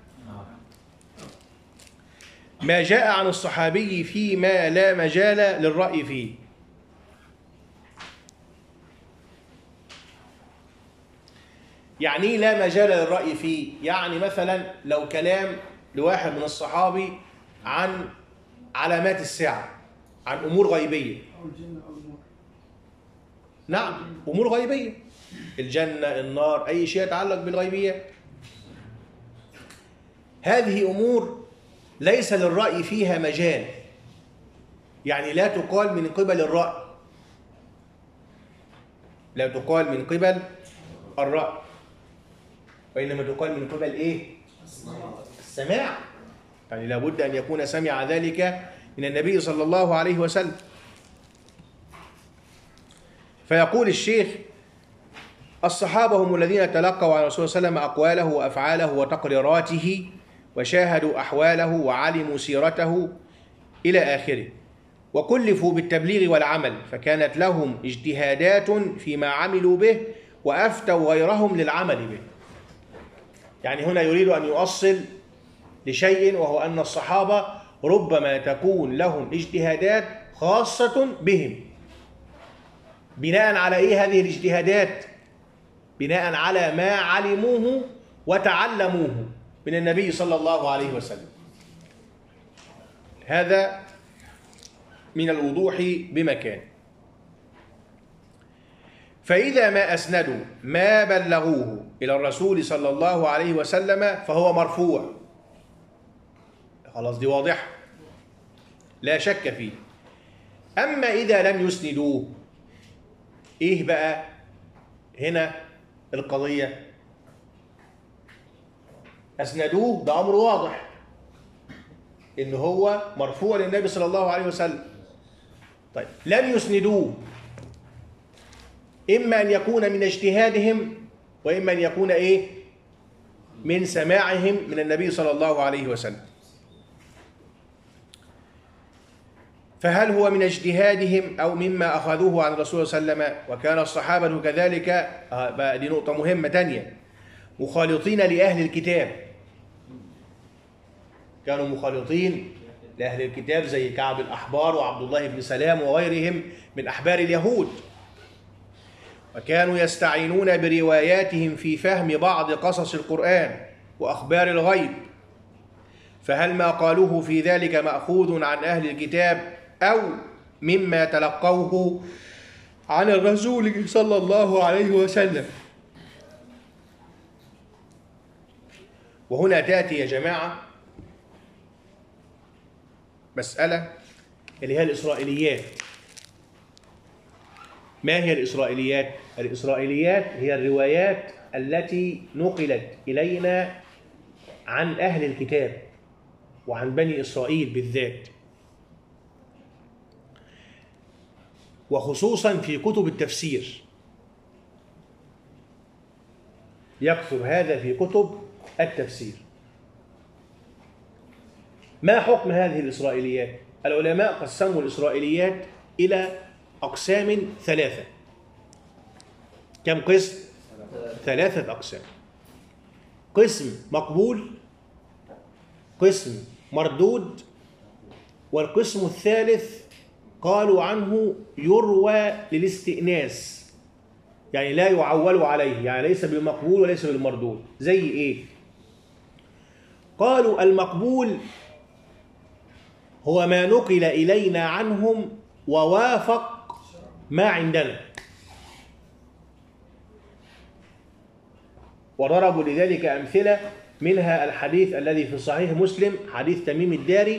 ما جاء عن الصحابي فيما لا مجال للرأي فيه. يعني لا مجال للرأي فيه، يعني مثلا لو كلام لواحد من الصحابي عن علامات الساعة، عن أمور غيبية. نعم، أمور غيبية، الجنة، النار، أي شيء يتعلق بالغيبية. هذه أمور ليس للرأي فيها مجال، يعني لا تقال من قبل الرأي، لا تقال من قبل الرأي، وإنما تقال من قبل إيه؟ السماع. يعني لابد أن يكون سمع ذلك من النبي صلى الله عليه وسلم. فيقول الشيخ: الصحابة هم الذين تلقوا عن رسول الله صلى الله عليه وسلم أقواله وأفعاله وتقريراته وشاهدوا أحواله وعلموا سيرته إلى آخره، وكلفوا بالتبليغ والعمل، فكانت لهم اجتهادات فيما عملوا به وأفتوا غيرهم للعمل به. يعني هنا يريد أن يؤصل لشيء، وهو أن الصحابة ربما تكون لهم اجتهادات خاصة بهم. بناء على إيه هذه الاجتهادات؟ بناء على ما علموه وتعلموه من النبي صلى الله عليه وسلم. هذا من الوضوح بمكان. فإذا ما أسندوا ما بلغوه إلى الرسول صلى الله عليه وسلم فهو مرفوع. خلاص، دي واضحة لا شك فيه. أما إذا لم يسندوه، إيه بقى هنا القضية؟ أسندوه، ده أمر واضح إن هو مرفوع للنبي صلى الله عليه وسلم. طيب، لم يسندوه، إما أن يكون من اجتهادهم، وإما أن يكون إيه؟ من سماعهم من النبي صلى الله عليه وسلم. فهل هو من اجتهادهم أو مما أخذوه عن الرسول صلى الله عليه وسلم؟ وكان الصحابة كذلك. دي نقطة مهمة تانية، مخالطين لأهل الكتاب، كانوا مخالطين لأهل الكتاب زي كعب الأحبار وعبد الله بن سلام وغيرهم من أحبار اليهود، وكانوا يستعينون برواياتهم في فهم بعض قصص القرآن وأخبار الغيب. فهل ما قالوه في ذلك مأخوذ عن أهل الكتاب أو مما تلقوه عن الرسول صلى الله عليه وسلم؟ وهنا تأتي يا جماعة مسألة اللي هي الإسرائيليات. ما هي الإسرائيليات؟ الإسرائيليات هي الروايات التي نقلت إلينا عن أهل الكتاب وعن بني إسرائيل بالذات، وخصوصا في كتب التفسير. يكثر هذا في كتب التفسير. ما حكم هذه الإسرائيليات؟ العلماء قسموا الإسرائيليات إلى أقسام ثلاثة. كم قسم؟ 3 أقسام. قسم مقبول، قسم مردود، والقسم الثالث قالوا عنه يروى للاستئناس، يعني لا يعول عليه، يعني ليس بالمقبول وليس بالمردود. زي إيه؟ قالوا المقبول هو ما نقل إلينا عنهم ووافق ما عندنا، وضربوا لذلك أمثلة، منها الحديث الذي في صحيح مسلم، حديث تميم الداري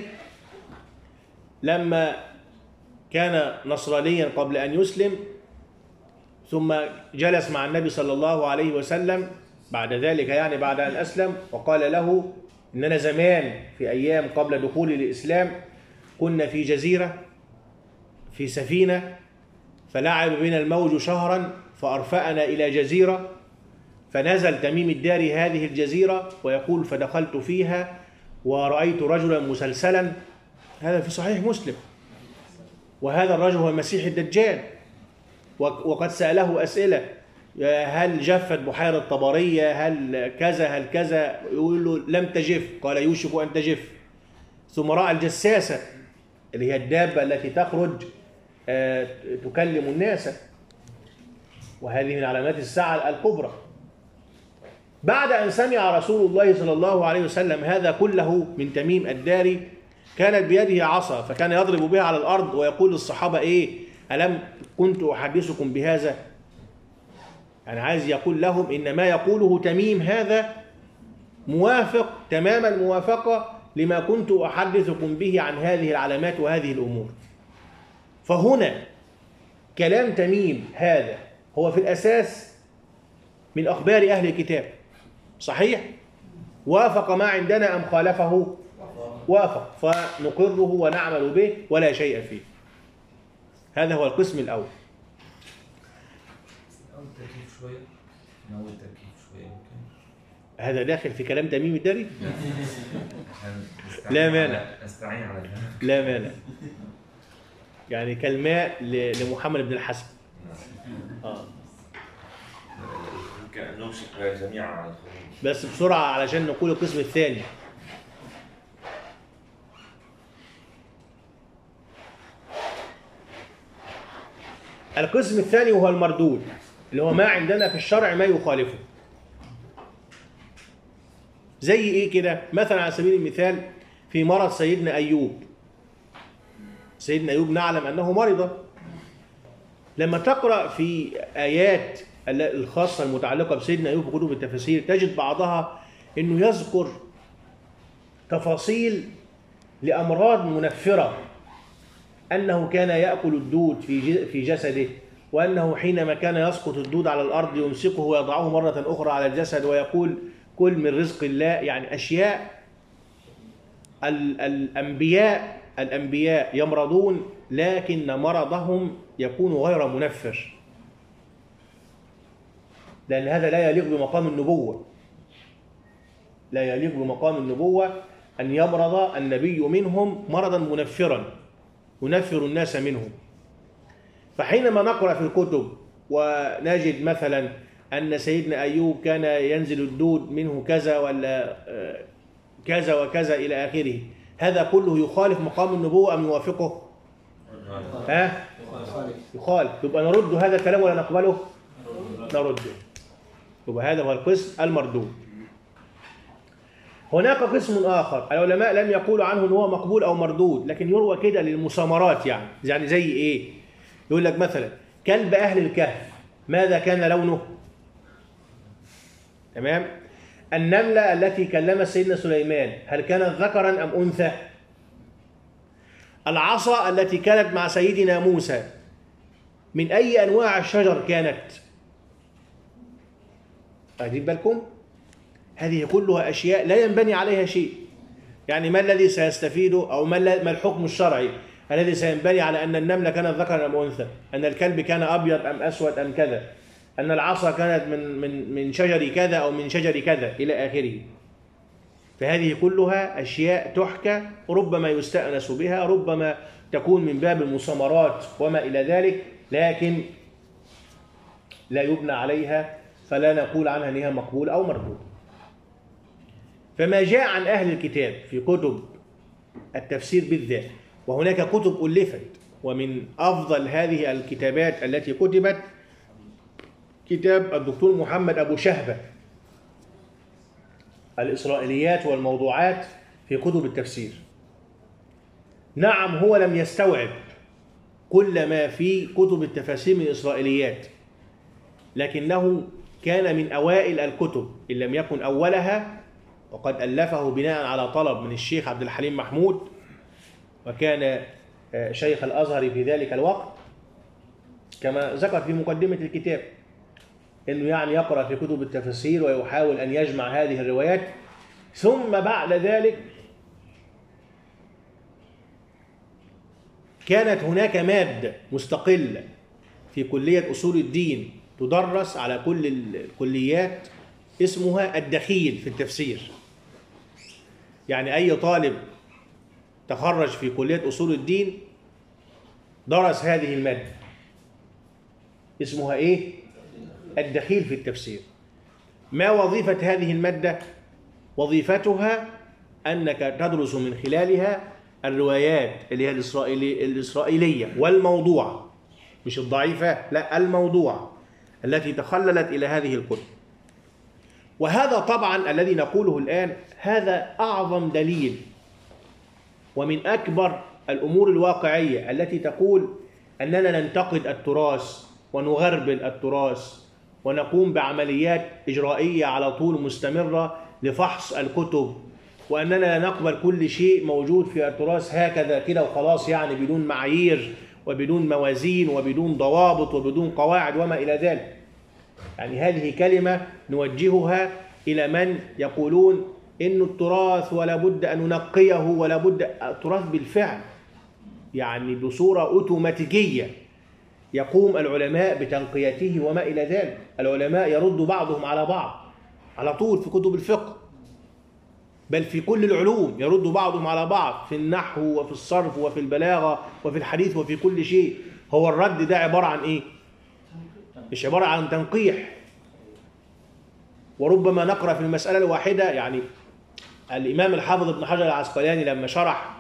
لما كان نصرانيا قبل أن يسلم، ثم جلس مع النبي صلى الله عليه وسلم بعد ذلك، يعني بعد أن أسلم، وقال له إننا زمان في أيام قبل دخولي الإسلام كنا في جزيرة في سفينة، فلعب بنا الموج شهرا فأرفأنا إلى جزيرة، فنزل تميم الداري هذه الجزيرة ويقول فدخلت فيها ورأيت رجلا مسلسلا، هذا في صحيح مسلم، وهذا الرجل هو المسيح الدجال، وقد سأله أسئلة، هل جفت بحيرة طبرية، هل كذا هل كذا، يقول له لم تجف، قال يوشك أن تجف. ثم رأى الجساسة اللي هي الدابة التي تخرج تكلم الناس، وهذه من علامات الساعة الكبرى. بعد أن سمع رسول الله صلى الله عليه وسلم هذا كله من تميم الداري، كانت بيده عصا فكان يضرب بها على الأرض ويقول للصحابة إيه؟ ألم كنت أحدثكم بهذا؟ يعني عايز يقول لهم إن ما يقوله تميم هذا موافق تمام الموافقة لما كنت أحدثكم به عن هذه العلامات وهذه الأمور. فهنا كلام تميم هذا هو في الأساس من أخبار أهل الكتاب، صحيح؟ وافق ما عندنا أم خالفه؟ وافق، فنقره ونعمل به ولا شيء فيه. هذا هو القسم الأول. نقول تركيب شوية، نقول تركيب شوية ممكن. هذا داخل في كلام تميم الداري؟ لا مانع، نستعين على ذلك. لا مانع، يعني كالماء لمحمد بن الحسن. يمكن أن نمسك جميعا على الخروج. بس بسرعة علشان نقول القسم الثاني. القسم الثاني هو المردود، اللي هو ما عندنا في الشرع ما يخالفه. زي ايه كده؟ مثلا على سبيل المثال في مرض سيدنا أيوب. سيدنا أيوب نعلم أنه مرض. لما تقرأ في آيات الخاصة المتعلقة بسيدنا أيوب في كتب التفاسير تجد بعضها أنه يذكر تفاصيل لأمراض منفرة، أنه كان يأكل الدود في جسده، وأنه حينما كان يسقط الدود على الأرض يمسكه ويضعه مرة أخرى على الجسد ويقول كل من رزق الله. يعني أشياء الأنبياء يمرضون لكن مرضهم يكون غير منفر، لأن هذا لا يليق بمقام النبوة. لا يليق بمقام النبوة أن يمرض النبي منهم مرضا منفرا ينفر الناس منهم. فحينما نقرأ في الكتب ونجد مثلا أن سيدنا أيوب كان ينزل الدود منه كذا ولا كذا وكذا إلى آخره، هذا كله يخالف مقام النبوة أم يوافقه؟ يخالف. يبقى نرد هذا الكلام ولا نقبله؟ نرده. يبقى هذا هو القسم المردود. هناك قسم آخر العلماء لم يقولوا عنه أنه هو مقبول أو مردود، لكن يروى كده للمسامرات. يعني زي إيه؟ يقول لك مثلا كلب أهل الكهف ماذا كان لونه؟ تمام؟ النملة التي كلمت سيدنا سليمان هل كانت ذكرا أم أنثى؟ العصا التي كانت مع سيدنا موسى من أي أنواع الشجر كانت؟ واخدين بالكم؟ هذه كلها أشياء لا ينبني عليها شيء. يعني ما الذي سيستفيده أو ما الحكم الشرعي الذي سينبني على أن النملة كانت ذكرا أم أنثى؟ أن الكلب كان أبيض أم أسود أم كذا؟ أن العصا كانت من شجر كذا أو من شجر كذا إلى آخره. فهذه كلها أشياء تحكى، ربما يستأنس بها، ربما تكون من باب المسامرات وما إلى ذلك، لكن لا يبنى عليها، فلا نقول عنها أنها مقبول أو مردود. فما جاء عن أهل الكتاب في كتب التفسير بالذات، وهناك كتب ألفت، ومن أفضل هذه الكتابات التي كتبت كتاب الدكتور محمد أبو شهبة، الإسرائيليات والموضوعات في كتب التفسير. نعم، هو لم يستوعب كل ما في كتب التفاسير من الإسرائيليات، لكنه كان من أوائل الكتب إن لم يكن أولها، وقد ألفه بناء على طلب من الشيخ عبد الحليم محمود، وكان شيخ الأزهر في ذلك الوقت، كما ذكر في مقدمة الكتاب أنه يعني يقرأ في كتب التفاسير ويحاول أن يجمع هذه الروايات. ثم بعد ذلك كانت هناك مادة مستقلة في كلية أصول الدين تدرس على كل الكليات اسمها الدخيل في التفسير. يعني أي طالب تخرج في كلية أصول الدين درس هذه المادة، اسمها إيه؟ الدخيل في التفسير. ما وظيفة هذه المادة؟ وظيفتها أنك تدرس من خلالها الروايات اللي هي الإسرائيلية والموضوعة، مش الضعيفة، لا، الموضوعة التي تخللت إلى هذه الكتب. وهذا طبعا الذي نقوله الآن هذا أعظم دليل ومن أكبر الأمور الواقعية التي تقول أننا ننتقد التراث ونغربل التراث ونقوم بعمليات إجرائية على طول مستمرة لفحص الكتب، وأننا لا نقبل كل شيء موجود في التراث هكذا كده وخلاص، يعني بدون معايير وبدون موازين وبدون ضوابط وبدون قواعد وما إلى ذلك. يعني هذه كلمة نوجهها إلى من يقولون إن التراث ولا بد أن ننقيه ولا بد التراث بالفعل، يعني بصورة أوتوماتيكية يقوم العلماء بتنقيته وما إلى ذلك. العلماء يرد بعضهم على بعض على طول في كتب الفقه، بل في كل العلوم يرد بعضهم على بعض، في النحو وفي الصرف وفي البلاغة وفي الحديث وفي كل شيء. هو الرد ده عبارة عن إيه؟ مش عبارة عن تنقيح. وربما نقرأ في المسألة الواحدة، يعني الإمام الحافظ ابن حجر العسقلاني لما شرح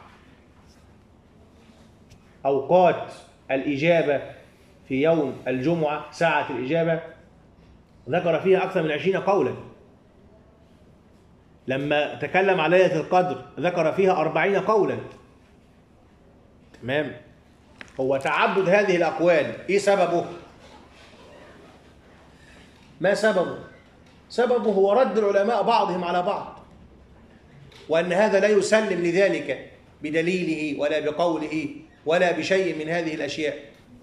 أوقات الإجابة في يوم الجمعة، ساعة الإجابة، ذكر فيها أكثر من 20 قولا. لما تكلم عن ليلة القدر ذكر فيها 40 قولا. تمام؟ هو تعدد هذه الأقوال إيه سببه؟ ما سببه؟ سببه هو رد العلماء بعضهم على بعض، وأن هذا لا يسلم لذلك بدليله ولا بقوله ولا بشيء من هذه الأشياء.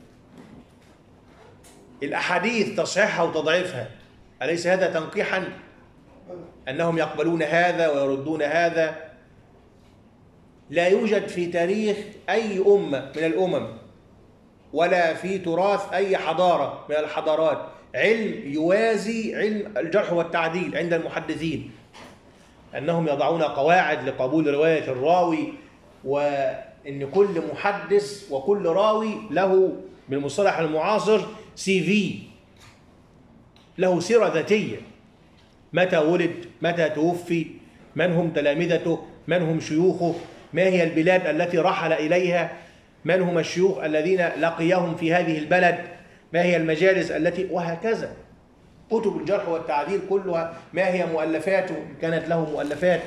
الأحاديث تصحيحها وتضعيفها أليس هذا تنقيحا؟ أنهم يقبلون هذا ويردون هذا. لا يوجد في تاريخ أي أمة من الأمم ولا في تراث أي حضارة من الحضارات علم يوازي علم الجرح والتعديل عند المحدثين، أنهم يضعون قواعد لقبول رواية الراوي، وأن كل محدث وكل راوي له بالمصطلح المعاصر CV، له سيرة ذاتية، متى ولد، متى توفي، من هم تلامذته، من هم شيوخه، ما هي البلاد التي رحل إليها، من هم الشيوخ الذين لقيهم في هذه البلد، ما هي المجالس التي، وهكذا. كتب الجرح والتعديل كلها ما هي مؤلفاته إن كانت له مؤلفات،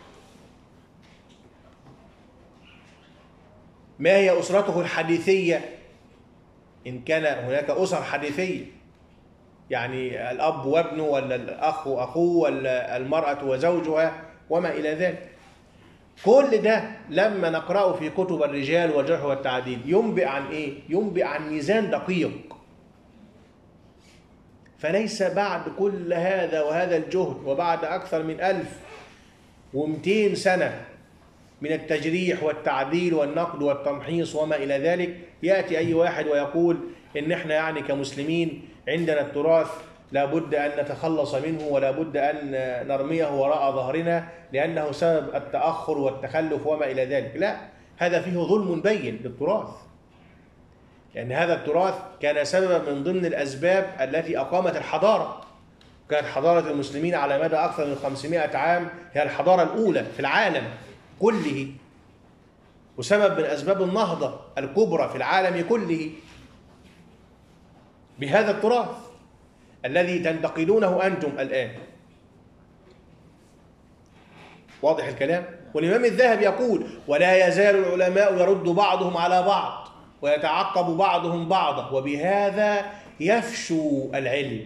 ما هي أسرته الحديثية إن كان هناك أسر حديثية، يعني الأب وابنه ولا الأخ وأخوه ولا المرأة وزوجها وما إلى ذلك. كل ده لما نقرأه في كتب الرجال والجرح والتعديل ينبئ عن إيه؟ ينبئ عن ميزان دقيق. فليس بعد كل هذا وهذا الجهد وبعد أكثر من 1200 سنة من التجريح والتعديل والنقد والتمحيص وما إلى ذلك يأتي أي واحد ويقول إن إحنا يعني كمسلمين عندنا التراث لابد أن نتخلص منه ولا بد أن نرميه وراء ظهرنا لأنه سبب التأخر والتخلف وما إلى ذلك. لا، هذا فيه ظلم بين للتراث، لأن هذا التراث كان سببا من ضمن الأسباب التي أقامت الحضارة. كانت حضارة المسلمين على مدى أكثر من 500 عام هي الحضارة الأولى في العالم كله، وسبب من أسباب النهضة الكبرى في العالم كله بهذا التراث. الذي تنتقدونه أنتم الآن. واضح الكلام؟ والإمام الذهبي يقول: ولا يزال العلماء يرد بعضهم على بعض ويتعقب بعضهم بعضا وبهذا يفشو العلم.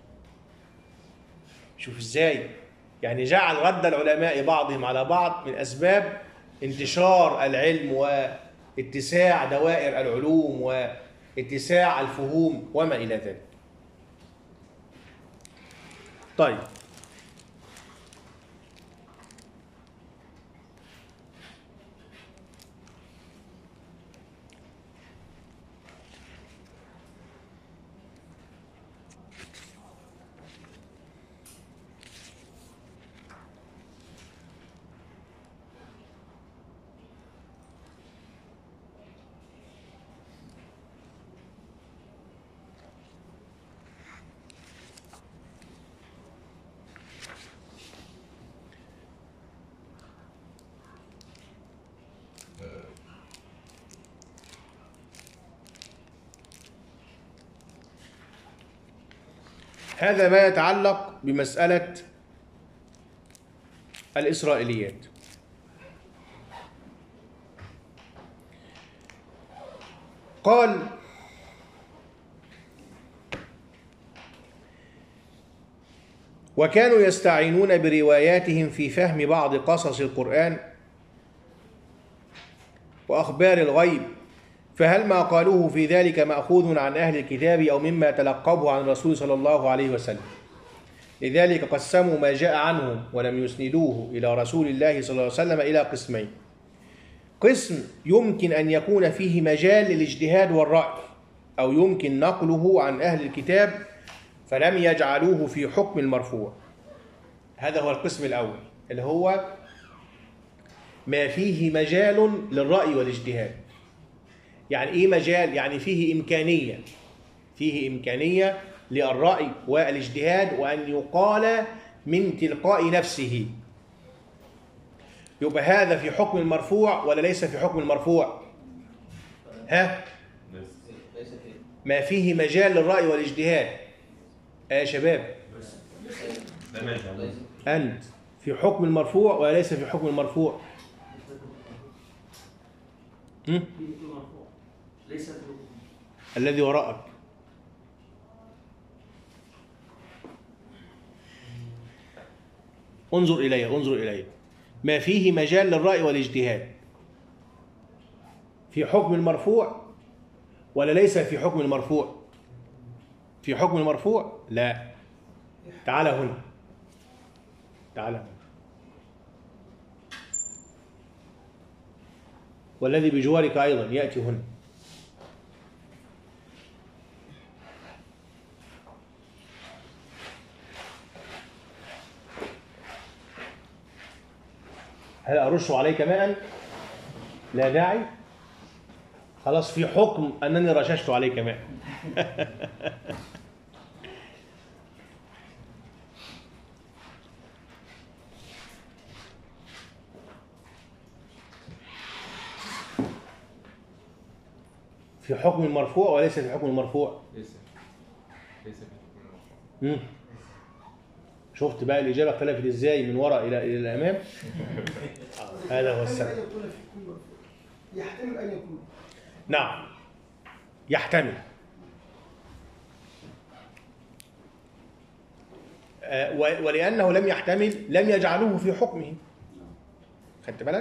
شوف ازاي يعني جعل رد العلماء بعضهم على بعض من أسباب انتشار العلم واتساع دوائر العلوم واتساع الفهوم وما إلى ذلك. طيب، هذا ما يتعلق بمسألة الإسرائيليات. قال: وكانوا يستعينون برواياتهم في فهم بعض قصص القرآن وأخبار الغيب، فهل ما قالوه في ذلك مأخوذ عن أهل الكتاب أو مما تلقوه عن الرسول صلى الله عليه وسلم؟ لذلك قسموا ما جاء عنهم ولم يسندوه إلى رسول الله صلى الله عليه وسلم إلى قسمين: قسم يمكن أن يكون فيه مجال للاجتهاد والرأي، أو يمكن نقله عن أهل الكتاب فلم يجعلوه في حكم المرفوع. هذا هو القسم الأول، اللي هو ما فيه مجال للرأي والاجتهاد. يعني إيه مجال؟ يعني فيه إمكانية للرأي والاجتهاد وأن يقال من تلقاء نفسه. يبقى هذا في حكم المرفوع ولا ليس في حكم المرفوع؟ ها؟ ما فيه مجال للرأي والاجتهاد يا شباب، أنت في حكم المرفوع ولا ليس في حكم المرفوع؟ ليس الذي وراءك انظر إلي. ما فيه مجال للرأي والاجتهاد في حكم المرفوع ولا ليس في حكم المرفوع؟ في حكم المرفوع؟ لا. تعال هنا. والذي بجوارك أيضا يأتي هنا. هل أرش عليك ماء؟ لا داعي. خلاص، في حكم أنني رششت عليك ماء. في حكم المرفوع وليس في حكم المرفوع؟ ليس في حكم المرفوع. شفت بقى الإجابة اختلفت إزاي من وراء إلى الأمام؟ هذا هو السبب. يحتمل أن يكون. نعم، يحتمل. ولأنه لم يحتمل لم يجعلوه في حكمه. خدت بالك؟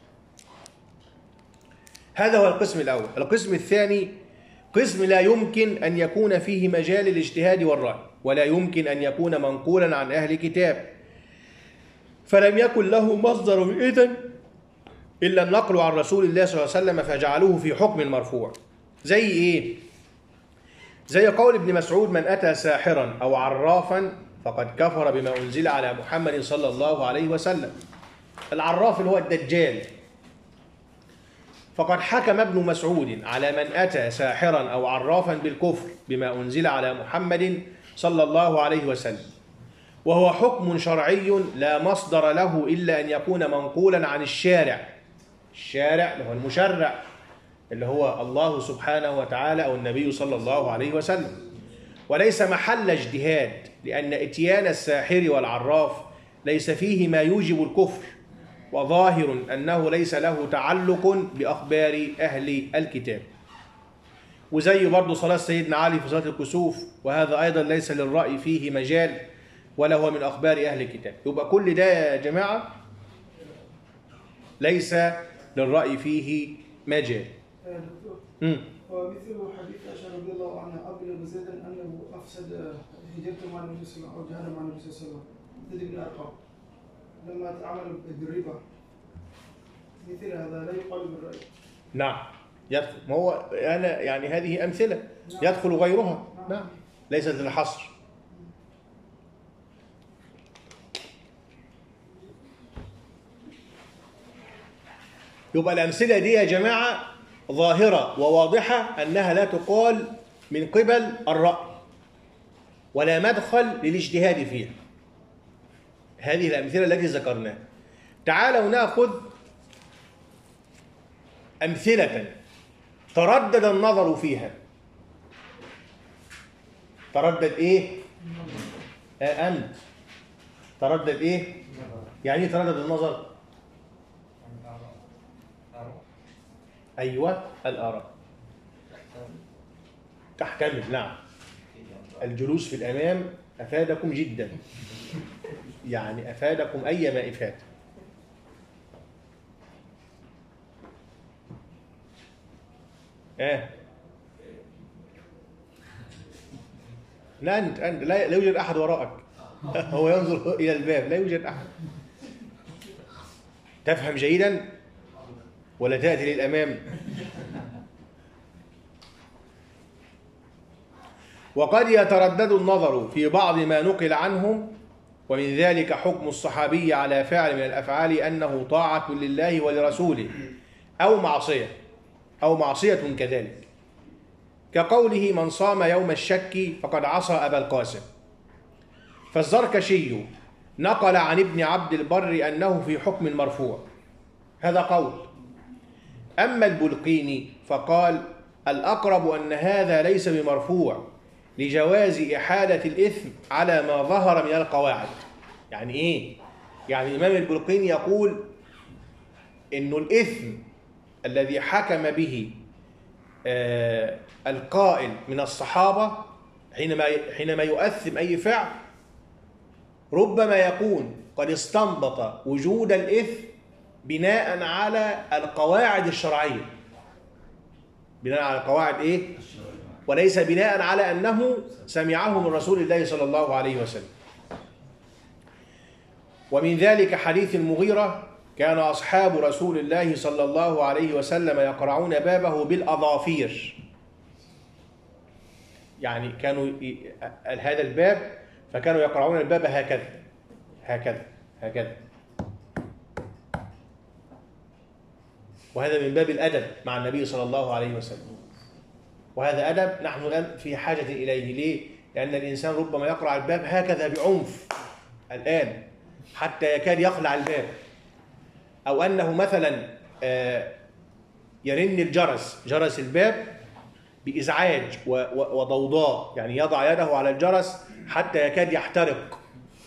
هذا هو القسم الأول. القسم الثاني قسم لا يمكن أن يكون فيه مجال للاجتهاد والرأي، ولا يمكن أن يكون منقولا عن أهل الكتاب، فلم يكن له مصدر إذن إلا النقل عن رسول الله صلى الله عليه وسلم فجعلوه في حكم المرفوع. زي إيه؟ زي قول ابن مسعود: من أتى ساحرا أو عرافا فقد كفر بما أنزل على محمد صلى الله عليه وسلم. العراف اللي هو الدجال. فقد حكم ابن مسعود على من أتى ساحرا أو عرافا بالكفر بما أنزل على محمد صلى الله عليه وسلم، وهو حكم شرعي لا مصدر له إلا أن يكون منقولا عن الشارع اللي هو المشرع اللي هو الله سبحانه وتعالى أو النبي صلى الله عليه وسلم، وليس محل اجتهاد، لأن إتيان الساحر والعراف ليس فيه ما يوجب الكفر، وظاهر أنه ليس له تعلق بأخبار أهل الكتاب. وزي برضه صلاة سيدنا علي في صلاة الكسوف، وهذا أيضا ليس للرأي فيه مجال ولا هو من أخبار أهل الكتاب. يبقى كل ده يا جماعة ليس للرأي فيه مجال. دكتور، ومثل حديث عائشة رضي الله عنها أبلغ زيدا أنه أفسد هجرته مع النبي صلى الله عليه وسلم أو جهاده مع النبي صلى الله عليه وسلم، زيد بن أرقم لما تعامل بالربا، مثل هذا لا يقال بالرأي. نعم يدخل، ما هو أنا يعني هذه أمثلة يدخل غيرها. نعم ليست للحصر. يبقى الأمثلة دي يا جماعة ظاهرة وواضحة أنها لا تقال من قبل الرأي ولا مدخل للاجتهاد فيها. هذه الأمثلة التي ذكرناها. تعالوا نأخذ أمثلة تردد النظر فيها. تردد إيه؟ أنت تردد إيه؟ يعني إيه تردد النظر؟ أيوة الآراء تحتمل. نعم الجلوس في الأمام أفادكم جدا، يعني أفادكم أيما إفادة. لا أنت لا يوجد أحد وراءك. هو ينظر إلى الباب، لا يوجد أحد. تفهم جيدا ولا تأتي للأمام؟ وقد يتردد النظر في بعض ما نقل عنهم، ومن ذلك حكم الصحابي على فعل من الأفعال أنه طاعة لله ولرسوله أو معصية كذلك، كقوله من صام يوم الشك فقد عصى أبا القاسم. فالزركشي نقل عن ابن عبد البر أنه في حكم مرفوع، هذا قول. أما البلقيني فقال الأقرب أن هذا ليس بمرفوع لجواز إحالة الإثم على ما ظهر من القواعد. يعني إيه؟ يعني الإمام البلقيني يقول إنه الإثم الذي حكم به القائل من الصحابة حينما يؤثم أي فعل ربما يكون قد استنبط وجود الإثم بناء على القواعد الشرعية. بناء على القواعد إيه؟ وليس بناء على أنه سمعه من رسول الله صلى الله عليه وسلم. ومن ذلك حديث المغيرة كان أصحاب رسول الله صلى الله عليه وسلم يقرعون بابه بالأظافير. يعني كانوا هذا الباب فكانوا يقرعون الباب هكذا هكذا هكذا، وهذا من باب الأدب مع النبي صلى الله عليه وسلم. وهذا أدب نحن الآن في حاجة إليه. ليه؟ لأن الإنسان ربما يقرع الباب هكذا بعنف الآن حتى يكاد يخلع الباب، أو أنه مثلا يرن جرس الباب بإزعاج وضوضاء، يعني يضع يده على الجرس حتى يكاد يحترق.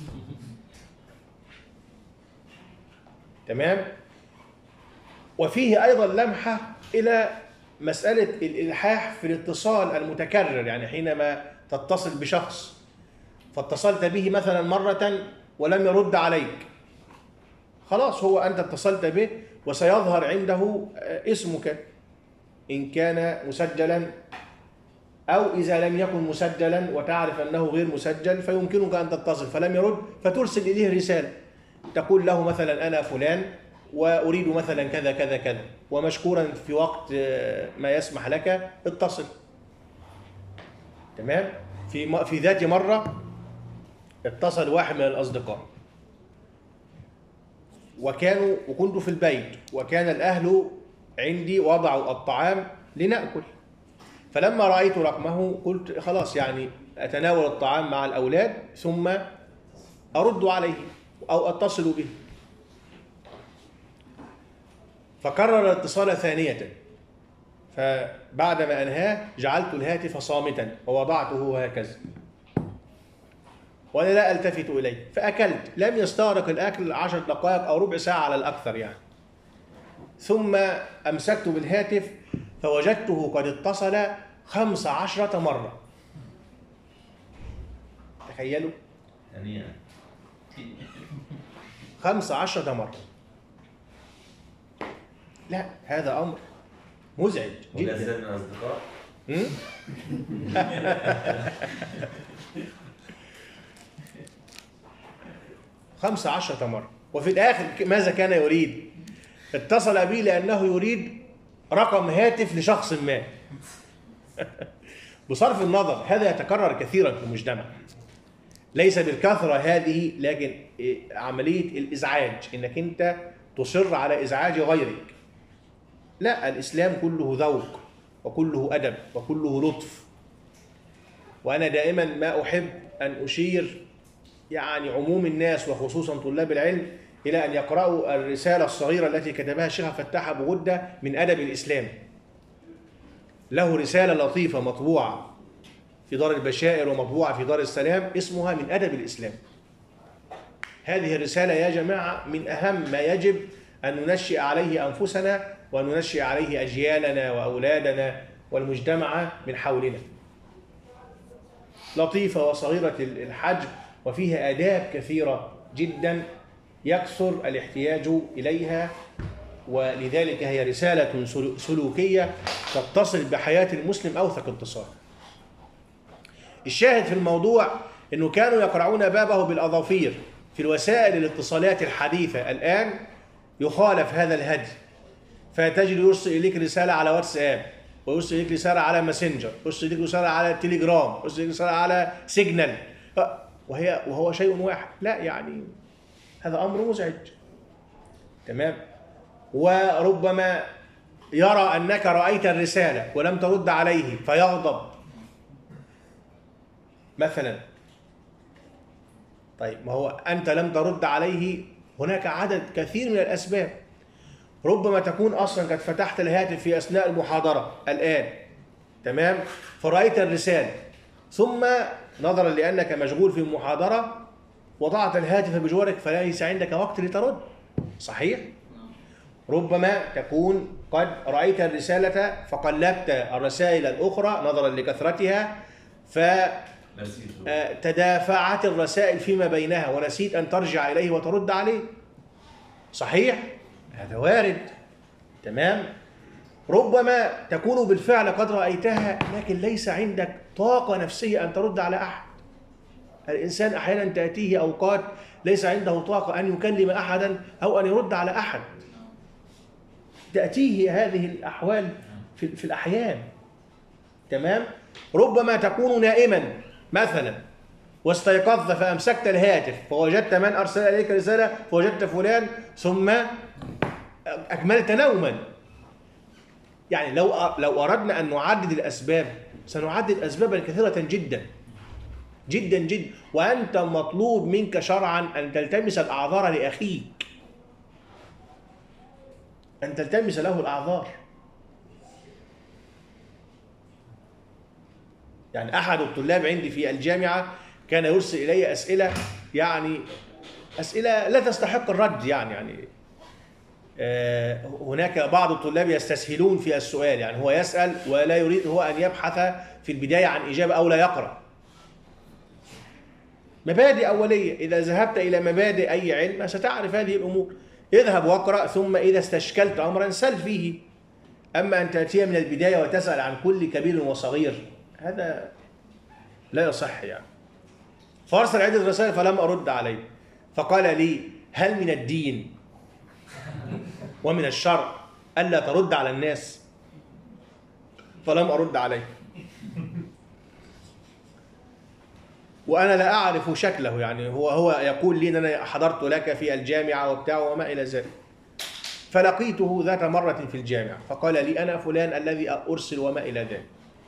تمام؟ وفيه أيضا لمحة إلى مسألة الإلحاح في الاتصال المتكرر. يعني حينما تتصل بشخص فاتصلت به مثلا مرة ولم يرد عليك، خلاص هو أنت اتصلت به وسيظهر عنده اسمك إن كان مسجلا، أو إذا لم يكن مسجلا وتعرف أنه غير مسجل فيمكنك أن تتصل فلم يرد فترسل إليه رسالة تقول له مثلا أنا فلان وأريد مثلا كذا كذا كذا، ومشكورا في وقت ما يسمح لك اتصل. تمام؟ في ذات مرة اتصل واحد من الأصدقاء وكنت في البيت وكان الأهل عندي وضعوا الطعام لنأكل، فلما رأيت رقمه قلت خلاص يعني أتناول الطعام مع الأولاد ثم أرد عليه أو أتصل به. فكرر الاتصال ثانية فبعدما أنهاه جعلت الهاتف صامتا ووضعته هكذا وأنا لا ألتفت إليه، فأكلت. لم يستغرق الأكل 10 دقائق أو ربع ساعة على الأكثر يعني. ثم أمسكت بالهاتف فوجدته قد اتصل 15 مرة. تخيلوا، هنيئا. 15 مرة. لا، هذا أمر مزعج وجزء جدا. من الأصدقاء. 15 مرة. وفي الآخر ماذا كان يريد؟ اتصل بي لأنه يريد رقم هاتف لشخص ما. بصرف النظر هذا يتكرر كثيرا في المجتمع، ليس بالكثرة هذه، لكن عملية الإزعاج، إنك أنت تصر على إزعاج غيرك. لا، الإسلام كله ذوق وكله أدب وكله لطف. وأنا دائما ما أحب أن أشير يعني عموم الناس وخصوصا طلاب العلم إلى أن يقرأوا الرسالة الصغيرة التي كتبها الشيخ فتاح أبو غدة من أدب الإسلام. له رسالة لطيفة مطبوعة في دار البشائر ومطبوعة في دار السلام اسمها من أدب الإسلام. هذه الرسالة يا جماعة من أهم ما يجب أن ننشئ عليه أنفسنا وأن ننشئ عليه أجيالنا وأولادنا والمجتمع من حولنا. لطيفة وصغيرة الحجم وفيها آداب كثيرة جدا يكثر الاحتياج إليها، ولذلك هي رسالة سلوكية تتصل بحياة المسلم أوثق اتصال. الشاهد في الموضوع أنه كانوا يقرعون بابه بالأظافير في الوسائل الاتصالات الحديثة. الآن يخالف هذا الهدي، فتجد يرسل إليك رسالة على واتساب، ويرسل إليك رسالة على ماسنجر، ويرسل إليك رسالة على تيليجرام، ويرسل إليك رسالة على سيجنال، وهو شيء واحد. لا، يعني هذا أمر مزعج. تمام. وربما يرى أنك رأيت الرسالة ولم ترد عليه فيغضب مثلا. طيب، ما هو أنت لم ترد عليه، هناك عدد كثير من الأسباب. ربما تكون أصلا قد فتحت الهاتف في أثناء المحاضرة الآن، تمام، فرأيت الرسالة، ثم نظرا لأنك مشغول في المحاضرة وضعت الهاتف بجوارك فليس عندك وقت لترد. صحيح؟ ربما تكون قد رأيت الرسالة فقلبت الرسائل الأخرى نظرا لكثرتها فتدافعت الرسائل فيما بينها ونسيت أن ترجع إليه وترد عليه. صحيح؟ هذا وارد. تمام. ربما تكون بالفعل قد رأيتها لكن ليس عندك طاقة نفسية أن ترد على أحد. الإنسان أحيانا تأتيه أوقات ليس عنده طاقة أن يكلم أحدا أو أن يرد على أحد. تأتيه هذه الأحوال في الأحيان. تمام. ربما تكون نائما مثلا واستيقظت فأمسكت الهاتف فوجدت من أرسل إليك رسالة، فوجدت فلان، ثم أكملت نوما. يعني لو أردنا أن نعدد الأسباب سنعدد أسبابا كثيرة جدا جدا جدا، وأنت مطلوب منك شرعا أن تلتمس الأعذار لأخيك، أن تلتمس له الأعذار. يعني أحد الطلاب عندي في الجامعة كان يرسل إلي أسئلة، يعني أسئلة لا تستحق الرد. يعني هناك بعض الطلاب يستسهلون في السؤال، يعني هو يسأل ولا يريد هو أن يبحث في البداية عن إجابة أو لا يقرأ. مبادئ أولية، إذا ذهبت إلى مبادئ أي علم ستعرف هذه الأمور. اذهب واقرأ، ثم إذا استشكلت أمرا سل فيه. أما أن تأتي من البداية وتسأل عن كل كبير وصغير هذا لا يصح يعني. فأرسل عدة رسائل فلم أرد عليه، فقال لي: هل من الدين ومن الشرع ألا ترد على الناس؟ فلم أرد عليه، وأنا لا أعرف شكله. يعني هو يقول لي أن أنا حضرت لك في الجامعة وبتاع وما إلى ذلك. فلقيته ذات مرة في الجامعة فقال لي: أنا فلان الذي أرسل وما إلى ذلك.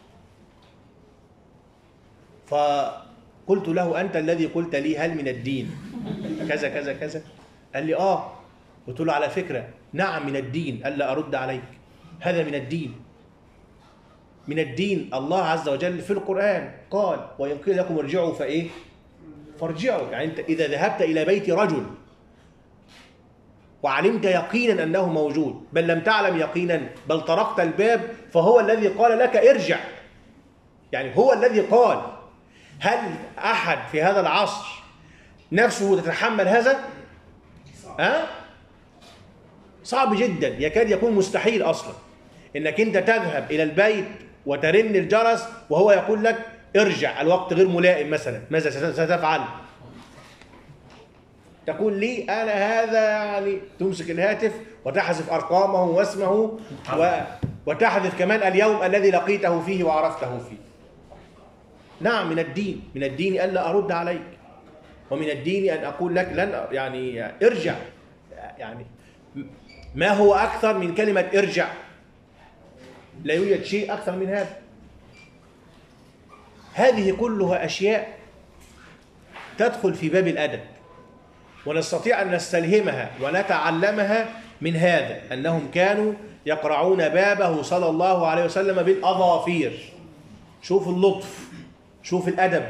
فقلت له: أنت الذي قلت لي هل من الدين كذا كذا كذا؟ قال لي: آه. قلت له: على فكرة نعم من الدين ألا أرد عليك، هذا من الدين. من الدين. الله عز وجل في القرآن قال وإن قيل لكم ارجعوا فإيه؟ فارجعوا. يعني أنت إذا ذهبت إلى بيت رجل وعلمت يقينا أنه موجود، بل لم تعلم يقينا، بل طرقت الباب، فهو الذي قال لك ارجع. يعني هو الذي قال. هل أحد في هذا العصر نفسه تتحمل هذا؟ صعب جدا، يكاد يكون مستحيل أصلا إنك أنت تذهب إلى البيت وترن الجرس وهو يقول لك ارجع، الوقت غير ملائم مثلا، ماذا ستفعل؟ تقول لي أنا هذا يعني تمسك الهاتف وتحذف أرقامه واسمه وتحذف كمان اليوم الذي لقيته فيه وعرفته فيه. نعم، من الدين، من الدين ألا أرد عليك، ومن الدين أن أقول لك لن يعني ارجع. يعني ما هو أكثر من كلمة ارجع؟ لا يوجد شيء أكثر من هذا. هذه كلها أشياء تدخل في باب الأدب، ونستطيع أن نستلهمها ونتعلمها من هذا، أنهم كانوا يقرعون بابه صلى الله عليه وسلم بالأظافير. شوف اللطف، شوف الأدب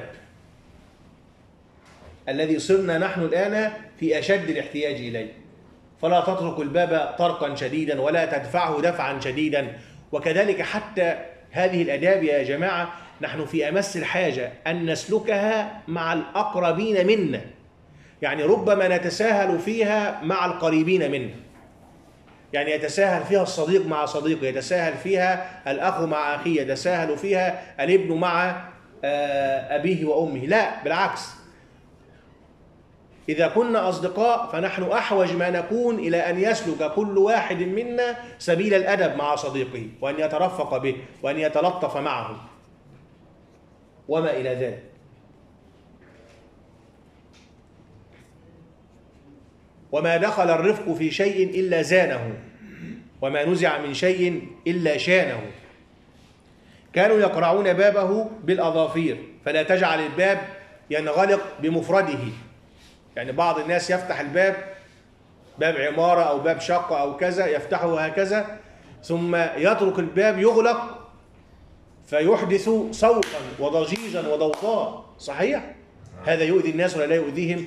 الذي صرنا نحن الآن في أشد الاحتياج إليه. فلا تترك الباب طرقا شديدا ولا تدفعه دفعا شديدا. وكذلك حتى هذه الآداب يا جماعة نحن في أمس الحاجة أن نسلكها مع الأقربين منا. يعني ربما نتساهل فيها مع القريبين منا، يعني يتساهل فيها الصديق مع صديقه، يتساهل فيها الأخ مع أخيه، يتساهل فيها الابن مع أبيه وأمه. لا، بالعكس، إذا كنا أصدقاء فنحن أحوج ما نكون إلى أن يسلك كل واحد منا سبيل الأدب مع صديقه، وأن يترفق به وأن يتلطف معه وما إلى ذلك. وما دخل الرفق في شيء إلا زانه، وما نزع من شيء إلا شانه. كانوا يقرعون بابه بالأظافير، فلا تجعل الباب ينغلق بمفرده. يعني بعض الناس يفتح الباب، باب عمارة أو باب شقة أو كذا، يفتحه هكذا ثم يترك الباب يغلق فيحدث صوتا وضجيجا وضوضاء. صحيح؟ هذا يؤذي الناس ولا لا يؤذيهم؟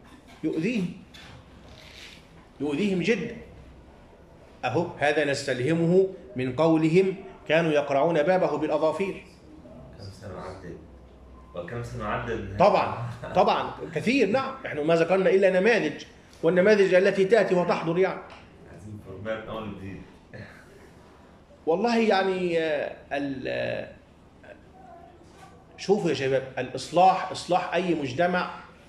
يؤذيهم جدا. أهو هذا نستلهمه من قولهم كانوا يقرعون بابه بالأظافير. وكم سنعدد؟ طبعا كثير. نعم، نحن ما ذكرنا إلا نماذج، والنماذج التي تأتي وتحضر. يعني والله يعني شوفوا يا شباب، الإصلاح، إصلاح أي مجتمع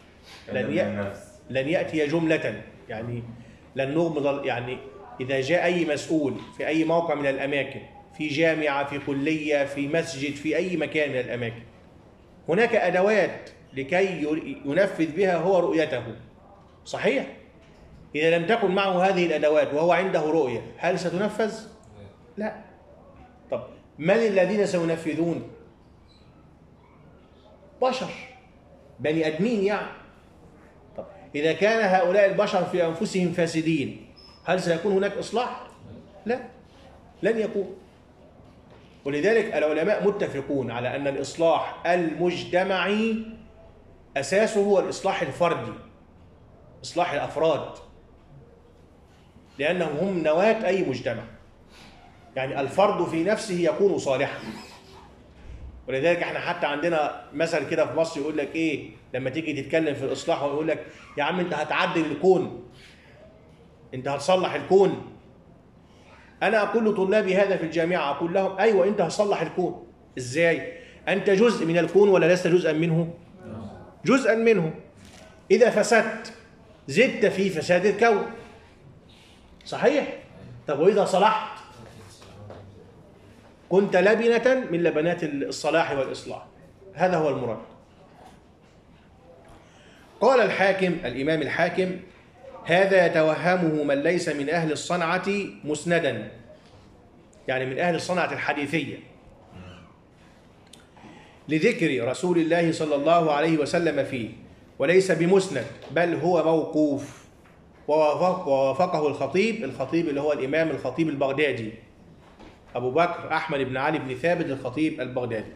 لن يأتي جملة. يعني لن نغمض. يعني إذا جاء أي مسؤول في أي موقع من الأماكن، في جامعة، في كلية، في مسجد، في أي مكان من الأماكن، هناك أدوات لكي ينفذ بها هو رؤيته. صحيح؟ إذا لم تكن معه هذه الأدوات وهو عنده رؤية، هل ستنفذ؟ لا. طب من الذين سينفذون؟ بشر، بني أدمين يعني. طب إذا كان هؤلاء البشر في أنفسهم فاسدين، هل سيكون هناك إصلاح؟ لا، لن يكون. ولذلك العلماء متفقون على أن الإصلاح المجتمعي أساسه هو الإصلاح الفردي، إصلاح الأفراد، لأنهم هم نواة أي مجتمع. يعني الفرد في نفسه يكون صالحا. ولذلك احنا حتى عندنا مثل كده في مصر يقول لك ايه لما تيجي تتكلم في الإصلاح، ويقول لك يا عم انت هتعدل الكون، انت هتصلح الكون. أنا أقول لطلابي هذا في الجامعة، أقول لهم أيوة أنت هتصلح الكون. إزاي؟ أنت جزء من الكون ولا لست جزءا منه؟ جزءا منه. إذا فسدت زدت في فساد الكون. صحيح؟ طب وإذا صلحت كنت لبنة من لبنات الصلاح والإصلاح. هذا هو المراد. قال الحاكم، الإمام الحاكم: هذا يتوهمه من ليس من أهل الصنعة مسندا، يعني من أهل الصنعة الحديثية، لذكر رسول الله صلى الله عليه وسلم فيه، وليس بمسند بل هو موقوف. ووافقه الخطيب اللي هو الإمام الخطيب البغدادي أبو بكر أحمد بن علي بن ثابت الخطيب البغدادي.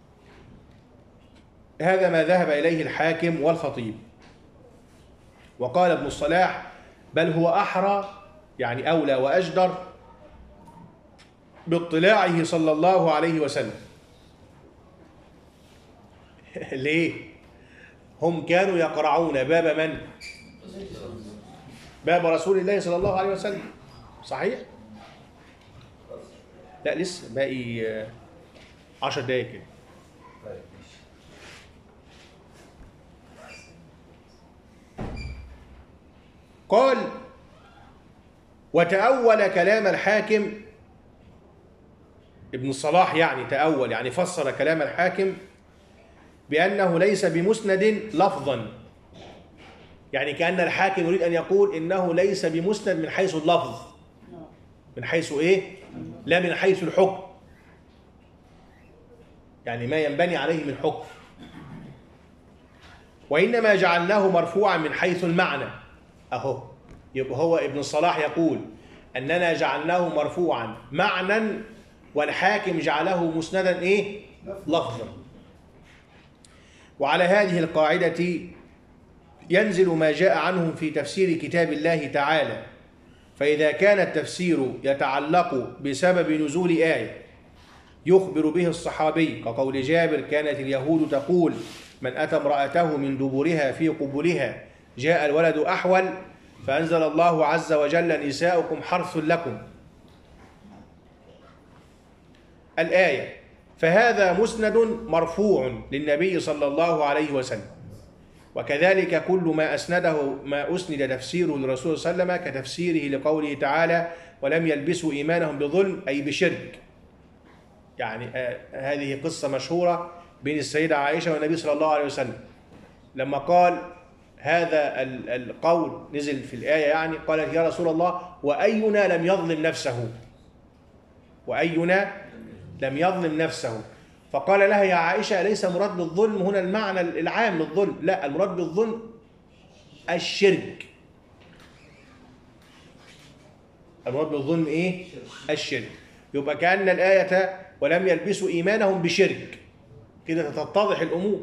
هذا ما ذهب إليه الحاكم والخطيب. وقال ابن الصلاح بل هو أحرى يعني أولى وأجدر باطلاعه صلى الله عليه وسلم. ليه؟ هم كانوا يقرعون باب من؟ باب رسول الله صلى الله عليه وسلم. صحيح؟ لا لسه باقي 10 دقايق كده. طيب ماشي. قال وتأول كلام الحاكم، ابن الصلاح يعني تأول يعني فسر كلام الحاكم بأنه ليس بمسند لفظا، يعني كأن الحاكم يريد أن يقول إنه ليس بمسند من حيث اللفظ، من حيث إيه؟ لا من حيث الحكم، يعني ما ينبني عليه من حكم، وإنما جعلناه مرفوعا من حيث المعنى. أهو يبقى هو ابن الصلاح يقول أننا جعلناه مرفوعا معنى والحاكم جعله مسندا إيه؟ لفظا. وعلى هذه القاعدة ينزل ما جاء عنهم في تفسير كتاب الله تعالى، فإذا كان التفسير يتعلق بسبب نزول آية يخبر به الصحابي كقول جابر كانت اليهود تقول من أتى امرأته من دبرها في قبلها جاء الولد أحول، فأنزل الله عز وجل نساؤكم حرث لكم الآية، فهذا مسند مرفوع للنبي صلى الله عليه وسلم. وكذلك كل ما أسند تفسيره للرسول صلى الله عليه وسلم كتفسيره لقوله تعالى ولم يلبسوا إيمانهم بظلم أي بشرك. يعني هذه قصة مشهورة بين السيدة عائشة والنبي صلى الله عليه وسلم لما قال هذا القول نزل في الآية، يعني قالت يا رسول الله وأينا لم يظلم نفسه، وأينا لم يظلم نفسه، فقال لها يا عائشة ليس مراد بالظلم هنا المعنى العام للظلم، لا المراد بالظلم الشرك. المراد بالظلم إيه؟ الشرك. يبقى كأن الآية ولم يلبسوا إيمانهم بشرك، كده تتضح الأمور.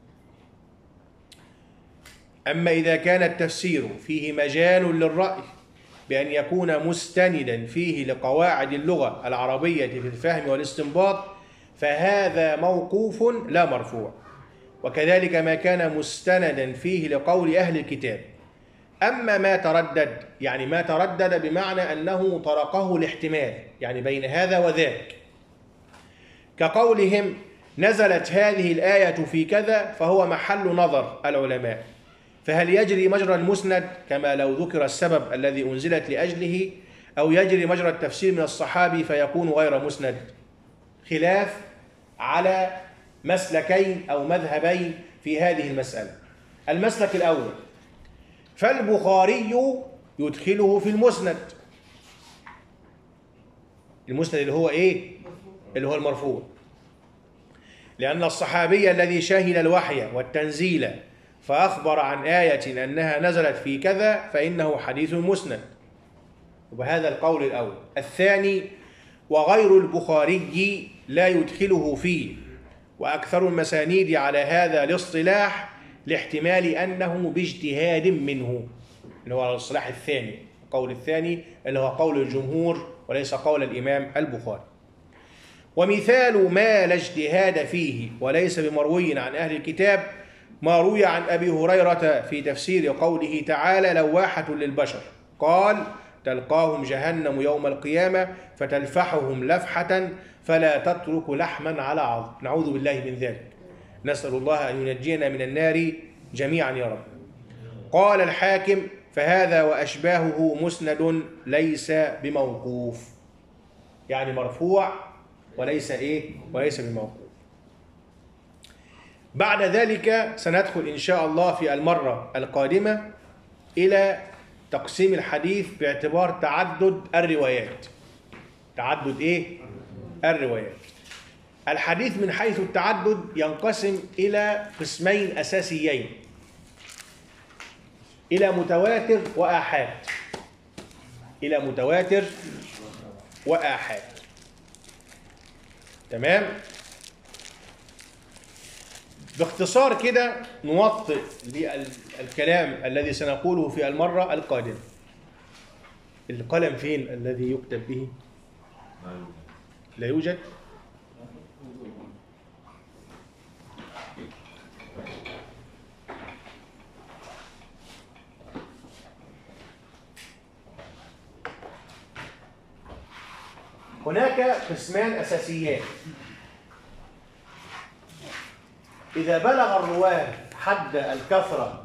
أما إذا كان التفسير فيه مجال للرأي بأن يكون مستندا فيه لقواعد اللغة العربية في الفهم والاستنباط فهذا موقوف لا مرفوع، وكذلك ما كان مستندا فيه لقول أهل الكتاب. أما ما تردد، يعني ما تردد بمعنى أنه طرقه الاحتمال، يعني بين هذا وذاك، كقولهم نزلت هذه الآية في كذا فهو محل نظر العلماء، فهل يجري مجرى المسند كما لو ذكر السبب الذي أنزلت لأجله، أو يجري مجرى التفسير من الصحابي فيكون غير مسند؟ خلاف على مسلكين أو مذهبين في هذه المسألة. المسلك الأول فالبخاري يدخله في المسند، المسند اللي هو إيه؟ اللي هو المرفوع، لأن الصحابي الذي شهد الوحي والتنزيل فأخبر عن آية أنها نزلت في كذا فإنه حديث مسند، وهذا القول الأول. الثاني وغير البخاري لا يدخله فيه، وأكثر المسانيد على هذا الاصطلاح لاحتمال أنه باجتهاد منه، اللي هو الاصطلاح الثاني، القول الثاني اللي هو قول الجمهور وليس قول الإمام البخاري. ومثال ما لا اجتهاد فيه وليس بمروي عن أهل الكتاب ما روي عن أبي هريرة في تفسير قوله تعالى لواحة للبشر قال تلقاهم جهنم يوم القيامة فتلفحهم لفحة فلا تترك لحما على عظم، نعوذ بالله من ذلك، نسأل الله أن ينجينا من النار جميعا يا رب. قال الحاكم فهذا وأشباهه مسند ليس بموقوف، يعني مرفوع وليس إيه؟ وليس بموقوف. بعد ذلك سندخل إن شاء الله في المرة القادمة إلى تقسيم الحديث باعتبار تعدد الروايات. تعدد إيه؟ الروايات. الحديث من حيث التعدد ينقسم إلى قسمين أساسيين، إلى متواتر وآحاد. إلى متواتر وآحاد. تمام؟ باختصار كده نوطئ للكلام الذي سنقوله في المرة القادمة. القلم فين الذي يكتب به؟ لا يوجد. هناك قسمان أساسيان. إذا بلغ الرواة حد الكثرة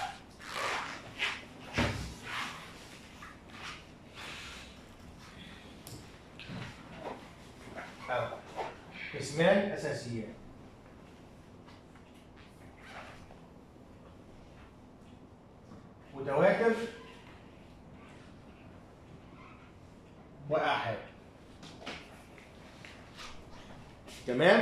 قسمان أساسيان. متواتر وآحاد. تمام؟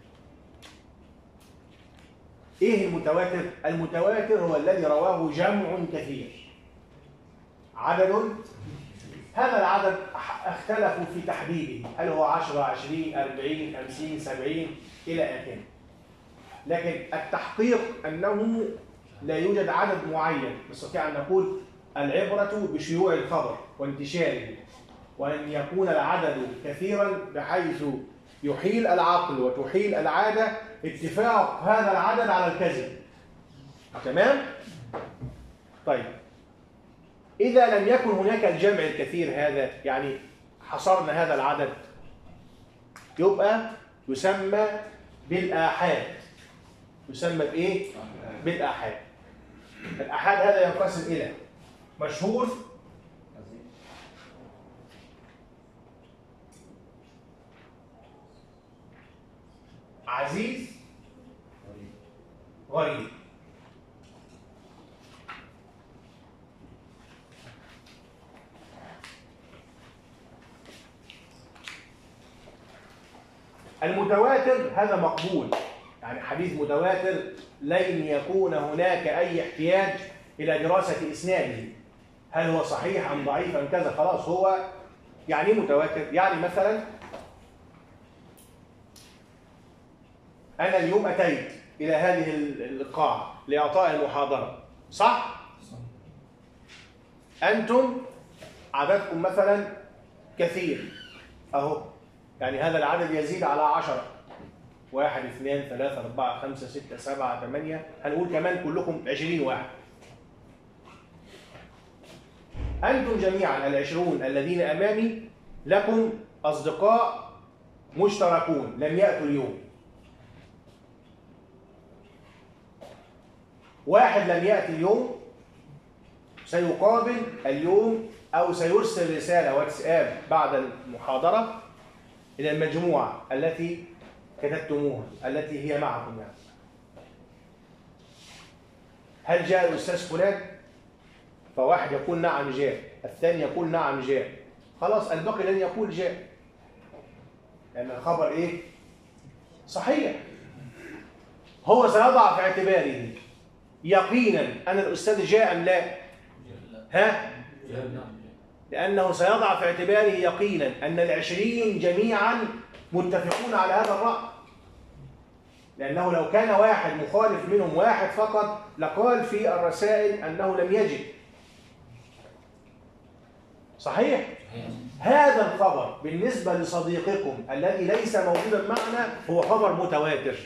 ايه المتواتر؟ المتواتر هو الذي رواه جمع كثير، عدد، هذا العدد اختلفوا في تحديده، هل هو 10 20 40 50 70 الى اخره، لكن التحقيق انه لا يوجد عدد معين. نستطيع ان نقول العبرة بشيوع الخبر وانتشاره، وان يكون العدد كثيرا بحيث يحيل العقل وتحيل العادة اتفاق هذا العدد على الكذب. تمام؟ طيب، إذا لم يكن هناك الجمع الكثير هذا، يعني حصرنا هذا العدد، يبقى يسمى بالآحاد. يسمى بإيه؟ بالآحاد. الآحاد هذا ينقسم إلى مشهور، عزيز، غريب. المتواتر هذا مقبول، يعني حديث متواتر لن يكون هناك أي احتياج إلى دراسة إسناده، هل هو صحيح أم ضعيف أم كذا، خلاص هو يعني متواتر. يعني مثلا أنا اليوم أتيت إلى هذه القاعة لإعطاء المحاضرة، صح؟ أنتم عددكم مثلا كثير أهو، يعني هذا العدد يزيد على 10، 1 2 3 4 5 6 7 8، هنقول كمان كلكم 20 واحد. أنتم جميعا ال20 الذين أمامي لكم أصدقاء مشتركون لم يأتوا اليوم. واحد لم يأتي اليوم سيقابل اليوم أو سيرسل رسالة واتساب بعد المحاضرة إلى المجموعة التي كتبتموها التي هي معكم. يعني هل جاء الأستاذ فلان؟ فواحد يقول نعم جاء، الثاني يقول نعم جاء، خلاص الباقي لن يقول جاء، لأن الخبر إيه؟ صحيح. هو سيضع في اعتباره يقينا أن الأستاذ جاء أم لا؟ ها؟ لأنه سيضع في اعتباره يقينا أن ال20 جميعا متفقون على هذا الرأي، لأنه لو كان واحد مخالف منهم واحد فقط لقال في الرسائل أنه لم يجد. صحيح؟ هذا الخبر بالنسبة لصديقكم الذي ليس موجودا معنا هو خبر متواتر.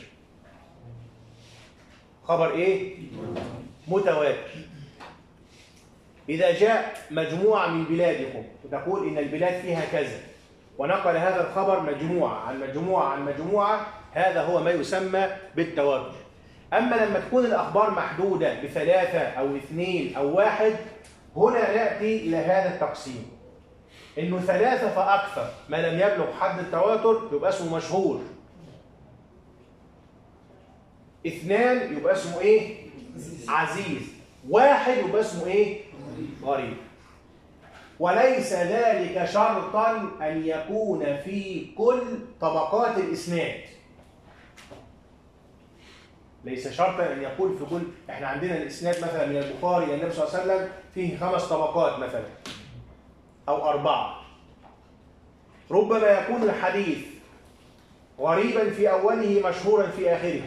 خبر إيه؟ متواتر. إذا جاء مجموعة من بلادكم وتقول إن البلاد فيها كذا، ونقل هذا الخبر مجموعة عن مجموعة عن مجموعة، هذا هو ما يسمى بالتواتر. أما لما تكون الأخبار محدودة ب3 أو 2 أو 1، هنا نأتي إلى هذا التقسيم، إنه 3 فأكثر ما لم يبلغ حد التواتر يبقى اسمه مشهور، 2 يبقى اسمه إيه؟ عزيز، 1 يبقى اسمه إيه؟ غريب. وليس ذلك شرطا أن يكون في كل طبقات الإسناد. ليس شرطا أن يكون في كل، احنا عندنا الإسناد مثلا من البخاري إلى النبي صلى الله عليه وسلم فيه 5 طبقات مثلا أو 4. ربما يكون الحديث غريبا في أوله مشهورا في آخره.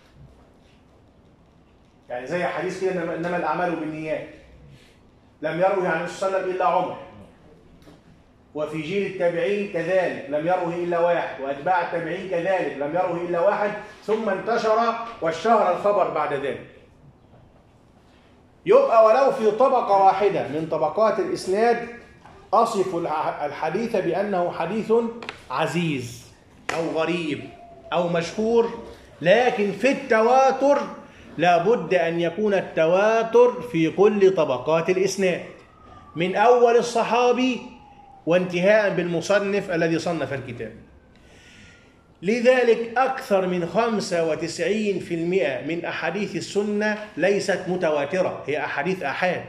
يعني زي حديث كده إنما الأعمال بالنيات، لم يروه عن النبي صلى الله عليه وسلم إلا عمر، وفي جيل التابعين كذلك لم يروه إلا واحد، وأتباع التابعين كذلك لم يروه إلا واحد، ثم انتشر واشتهر الخبر بعد ذلك. يبقى ولو في طبقة واحدة من طبقات الإسناد أصف الحديث بأنه حديث عزيز أو غريب أو مشهور، لكن في التواتر لابد أن يكون التواتر في كل طبقات الإسناد من أول الصحابي وانتهاء بالمصنف الذي صنف الكتاب. لذلك أكثر من 95% من أحاديث السنة ليست متواترة، هي أحاديث آحاد.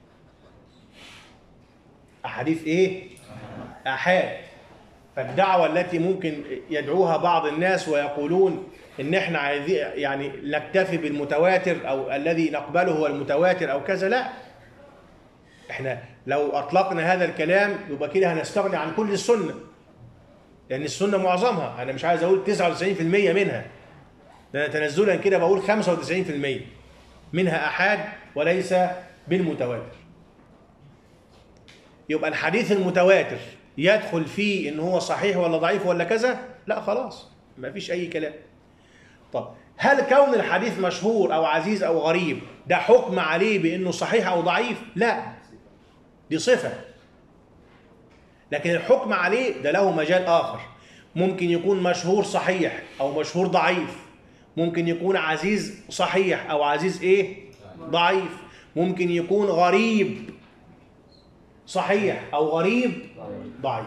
أحاديث إيه؟ آحاد. فالدعوة التي ممكن يدعوها بعض الناس ويقولون إن إحنا عايزين يعني نكتفي بالمتواتر أو الذي نقبله هو المتواتر أو كذا، لا. إحنا لو أطلقنا هذا الكلام يبقى كده هنستغني عن كل السنة، لأن السنة معظمها، أنا مش عايز أقول 99% منها، ده أنا تنزلا كده بقول 95% منها آحاد وليس بالمتواتر. يبقى الحديث المتواتر يدخل فيه إن هو صحيح ولا ضعيف ولا كذا؟ لا خلاص، ما فيش أي كلام. طب هل كون الحديث مشهور أو عزيز أو غريب ده حكم عليه بأنه صحيح أو ضعيف؟ لا، دي صفة. لكن الحكم عليه ده له مجال آخر، ممكن يكون مشهور صحيح أو مشهور ضعيف، ممكن يكون عزيز صحيح أو عزيز إيه؟ ضعيف، ممكن يكون غريب صحيح أو غريب ضعيف.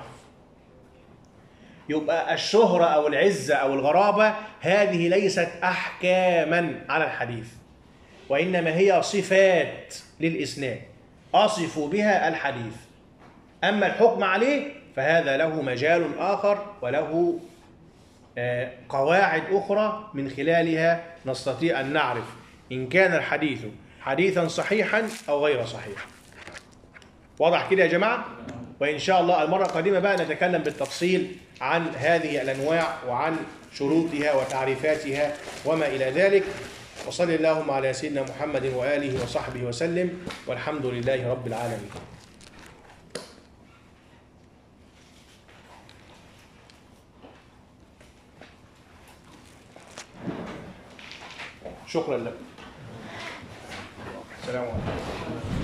يبقى الشهرة أو العزة أو الغرابة هذه ليست أحكاما على الحديث، وإنما هي صفات للإسناد أصف بها الحديث. أما الحكم عليه فهذا له مجال آخر وله قواعد أخرى من خلالها نستطيع أن نعرف إن كان الحديث حديثا صحيحا أو غير صحيح. واضح كده يا جماعة؟ وإن شاء الله المرة القادمة بقى نتكلم بالتفصيل عن هذه الأنواع وعن شروطها وتعريفاتها وما إلى ذلك. وصل اللهم على سيدنا محمد وآله وصحبه وسلم، والحمد لله رب العالمين. شكرا لكم. السلام عليكم.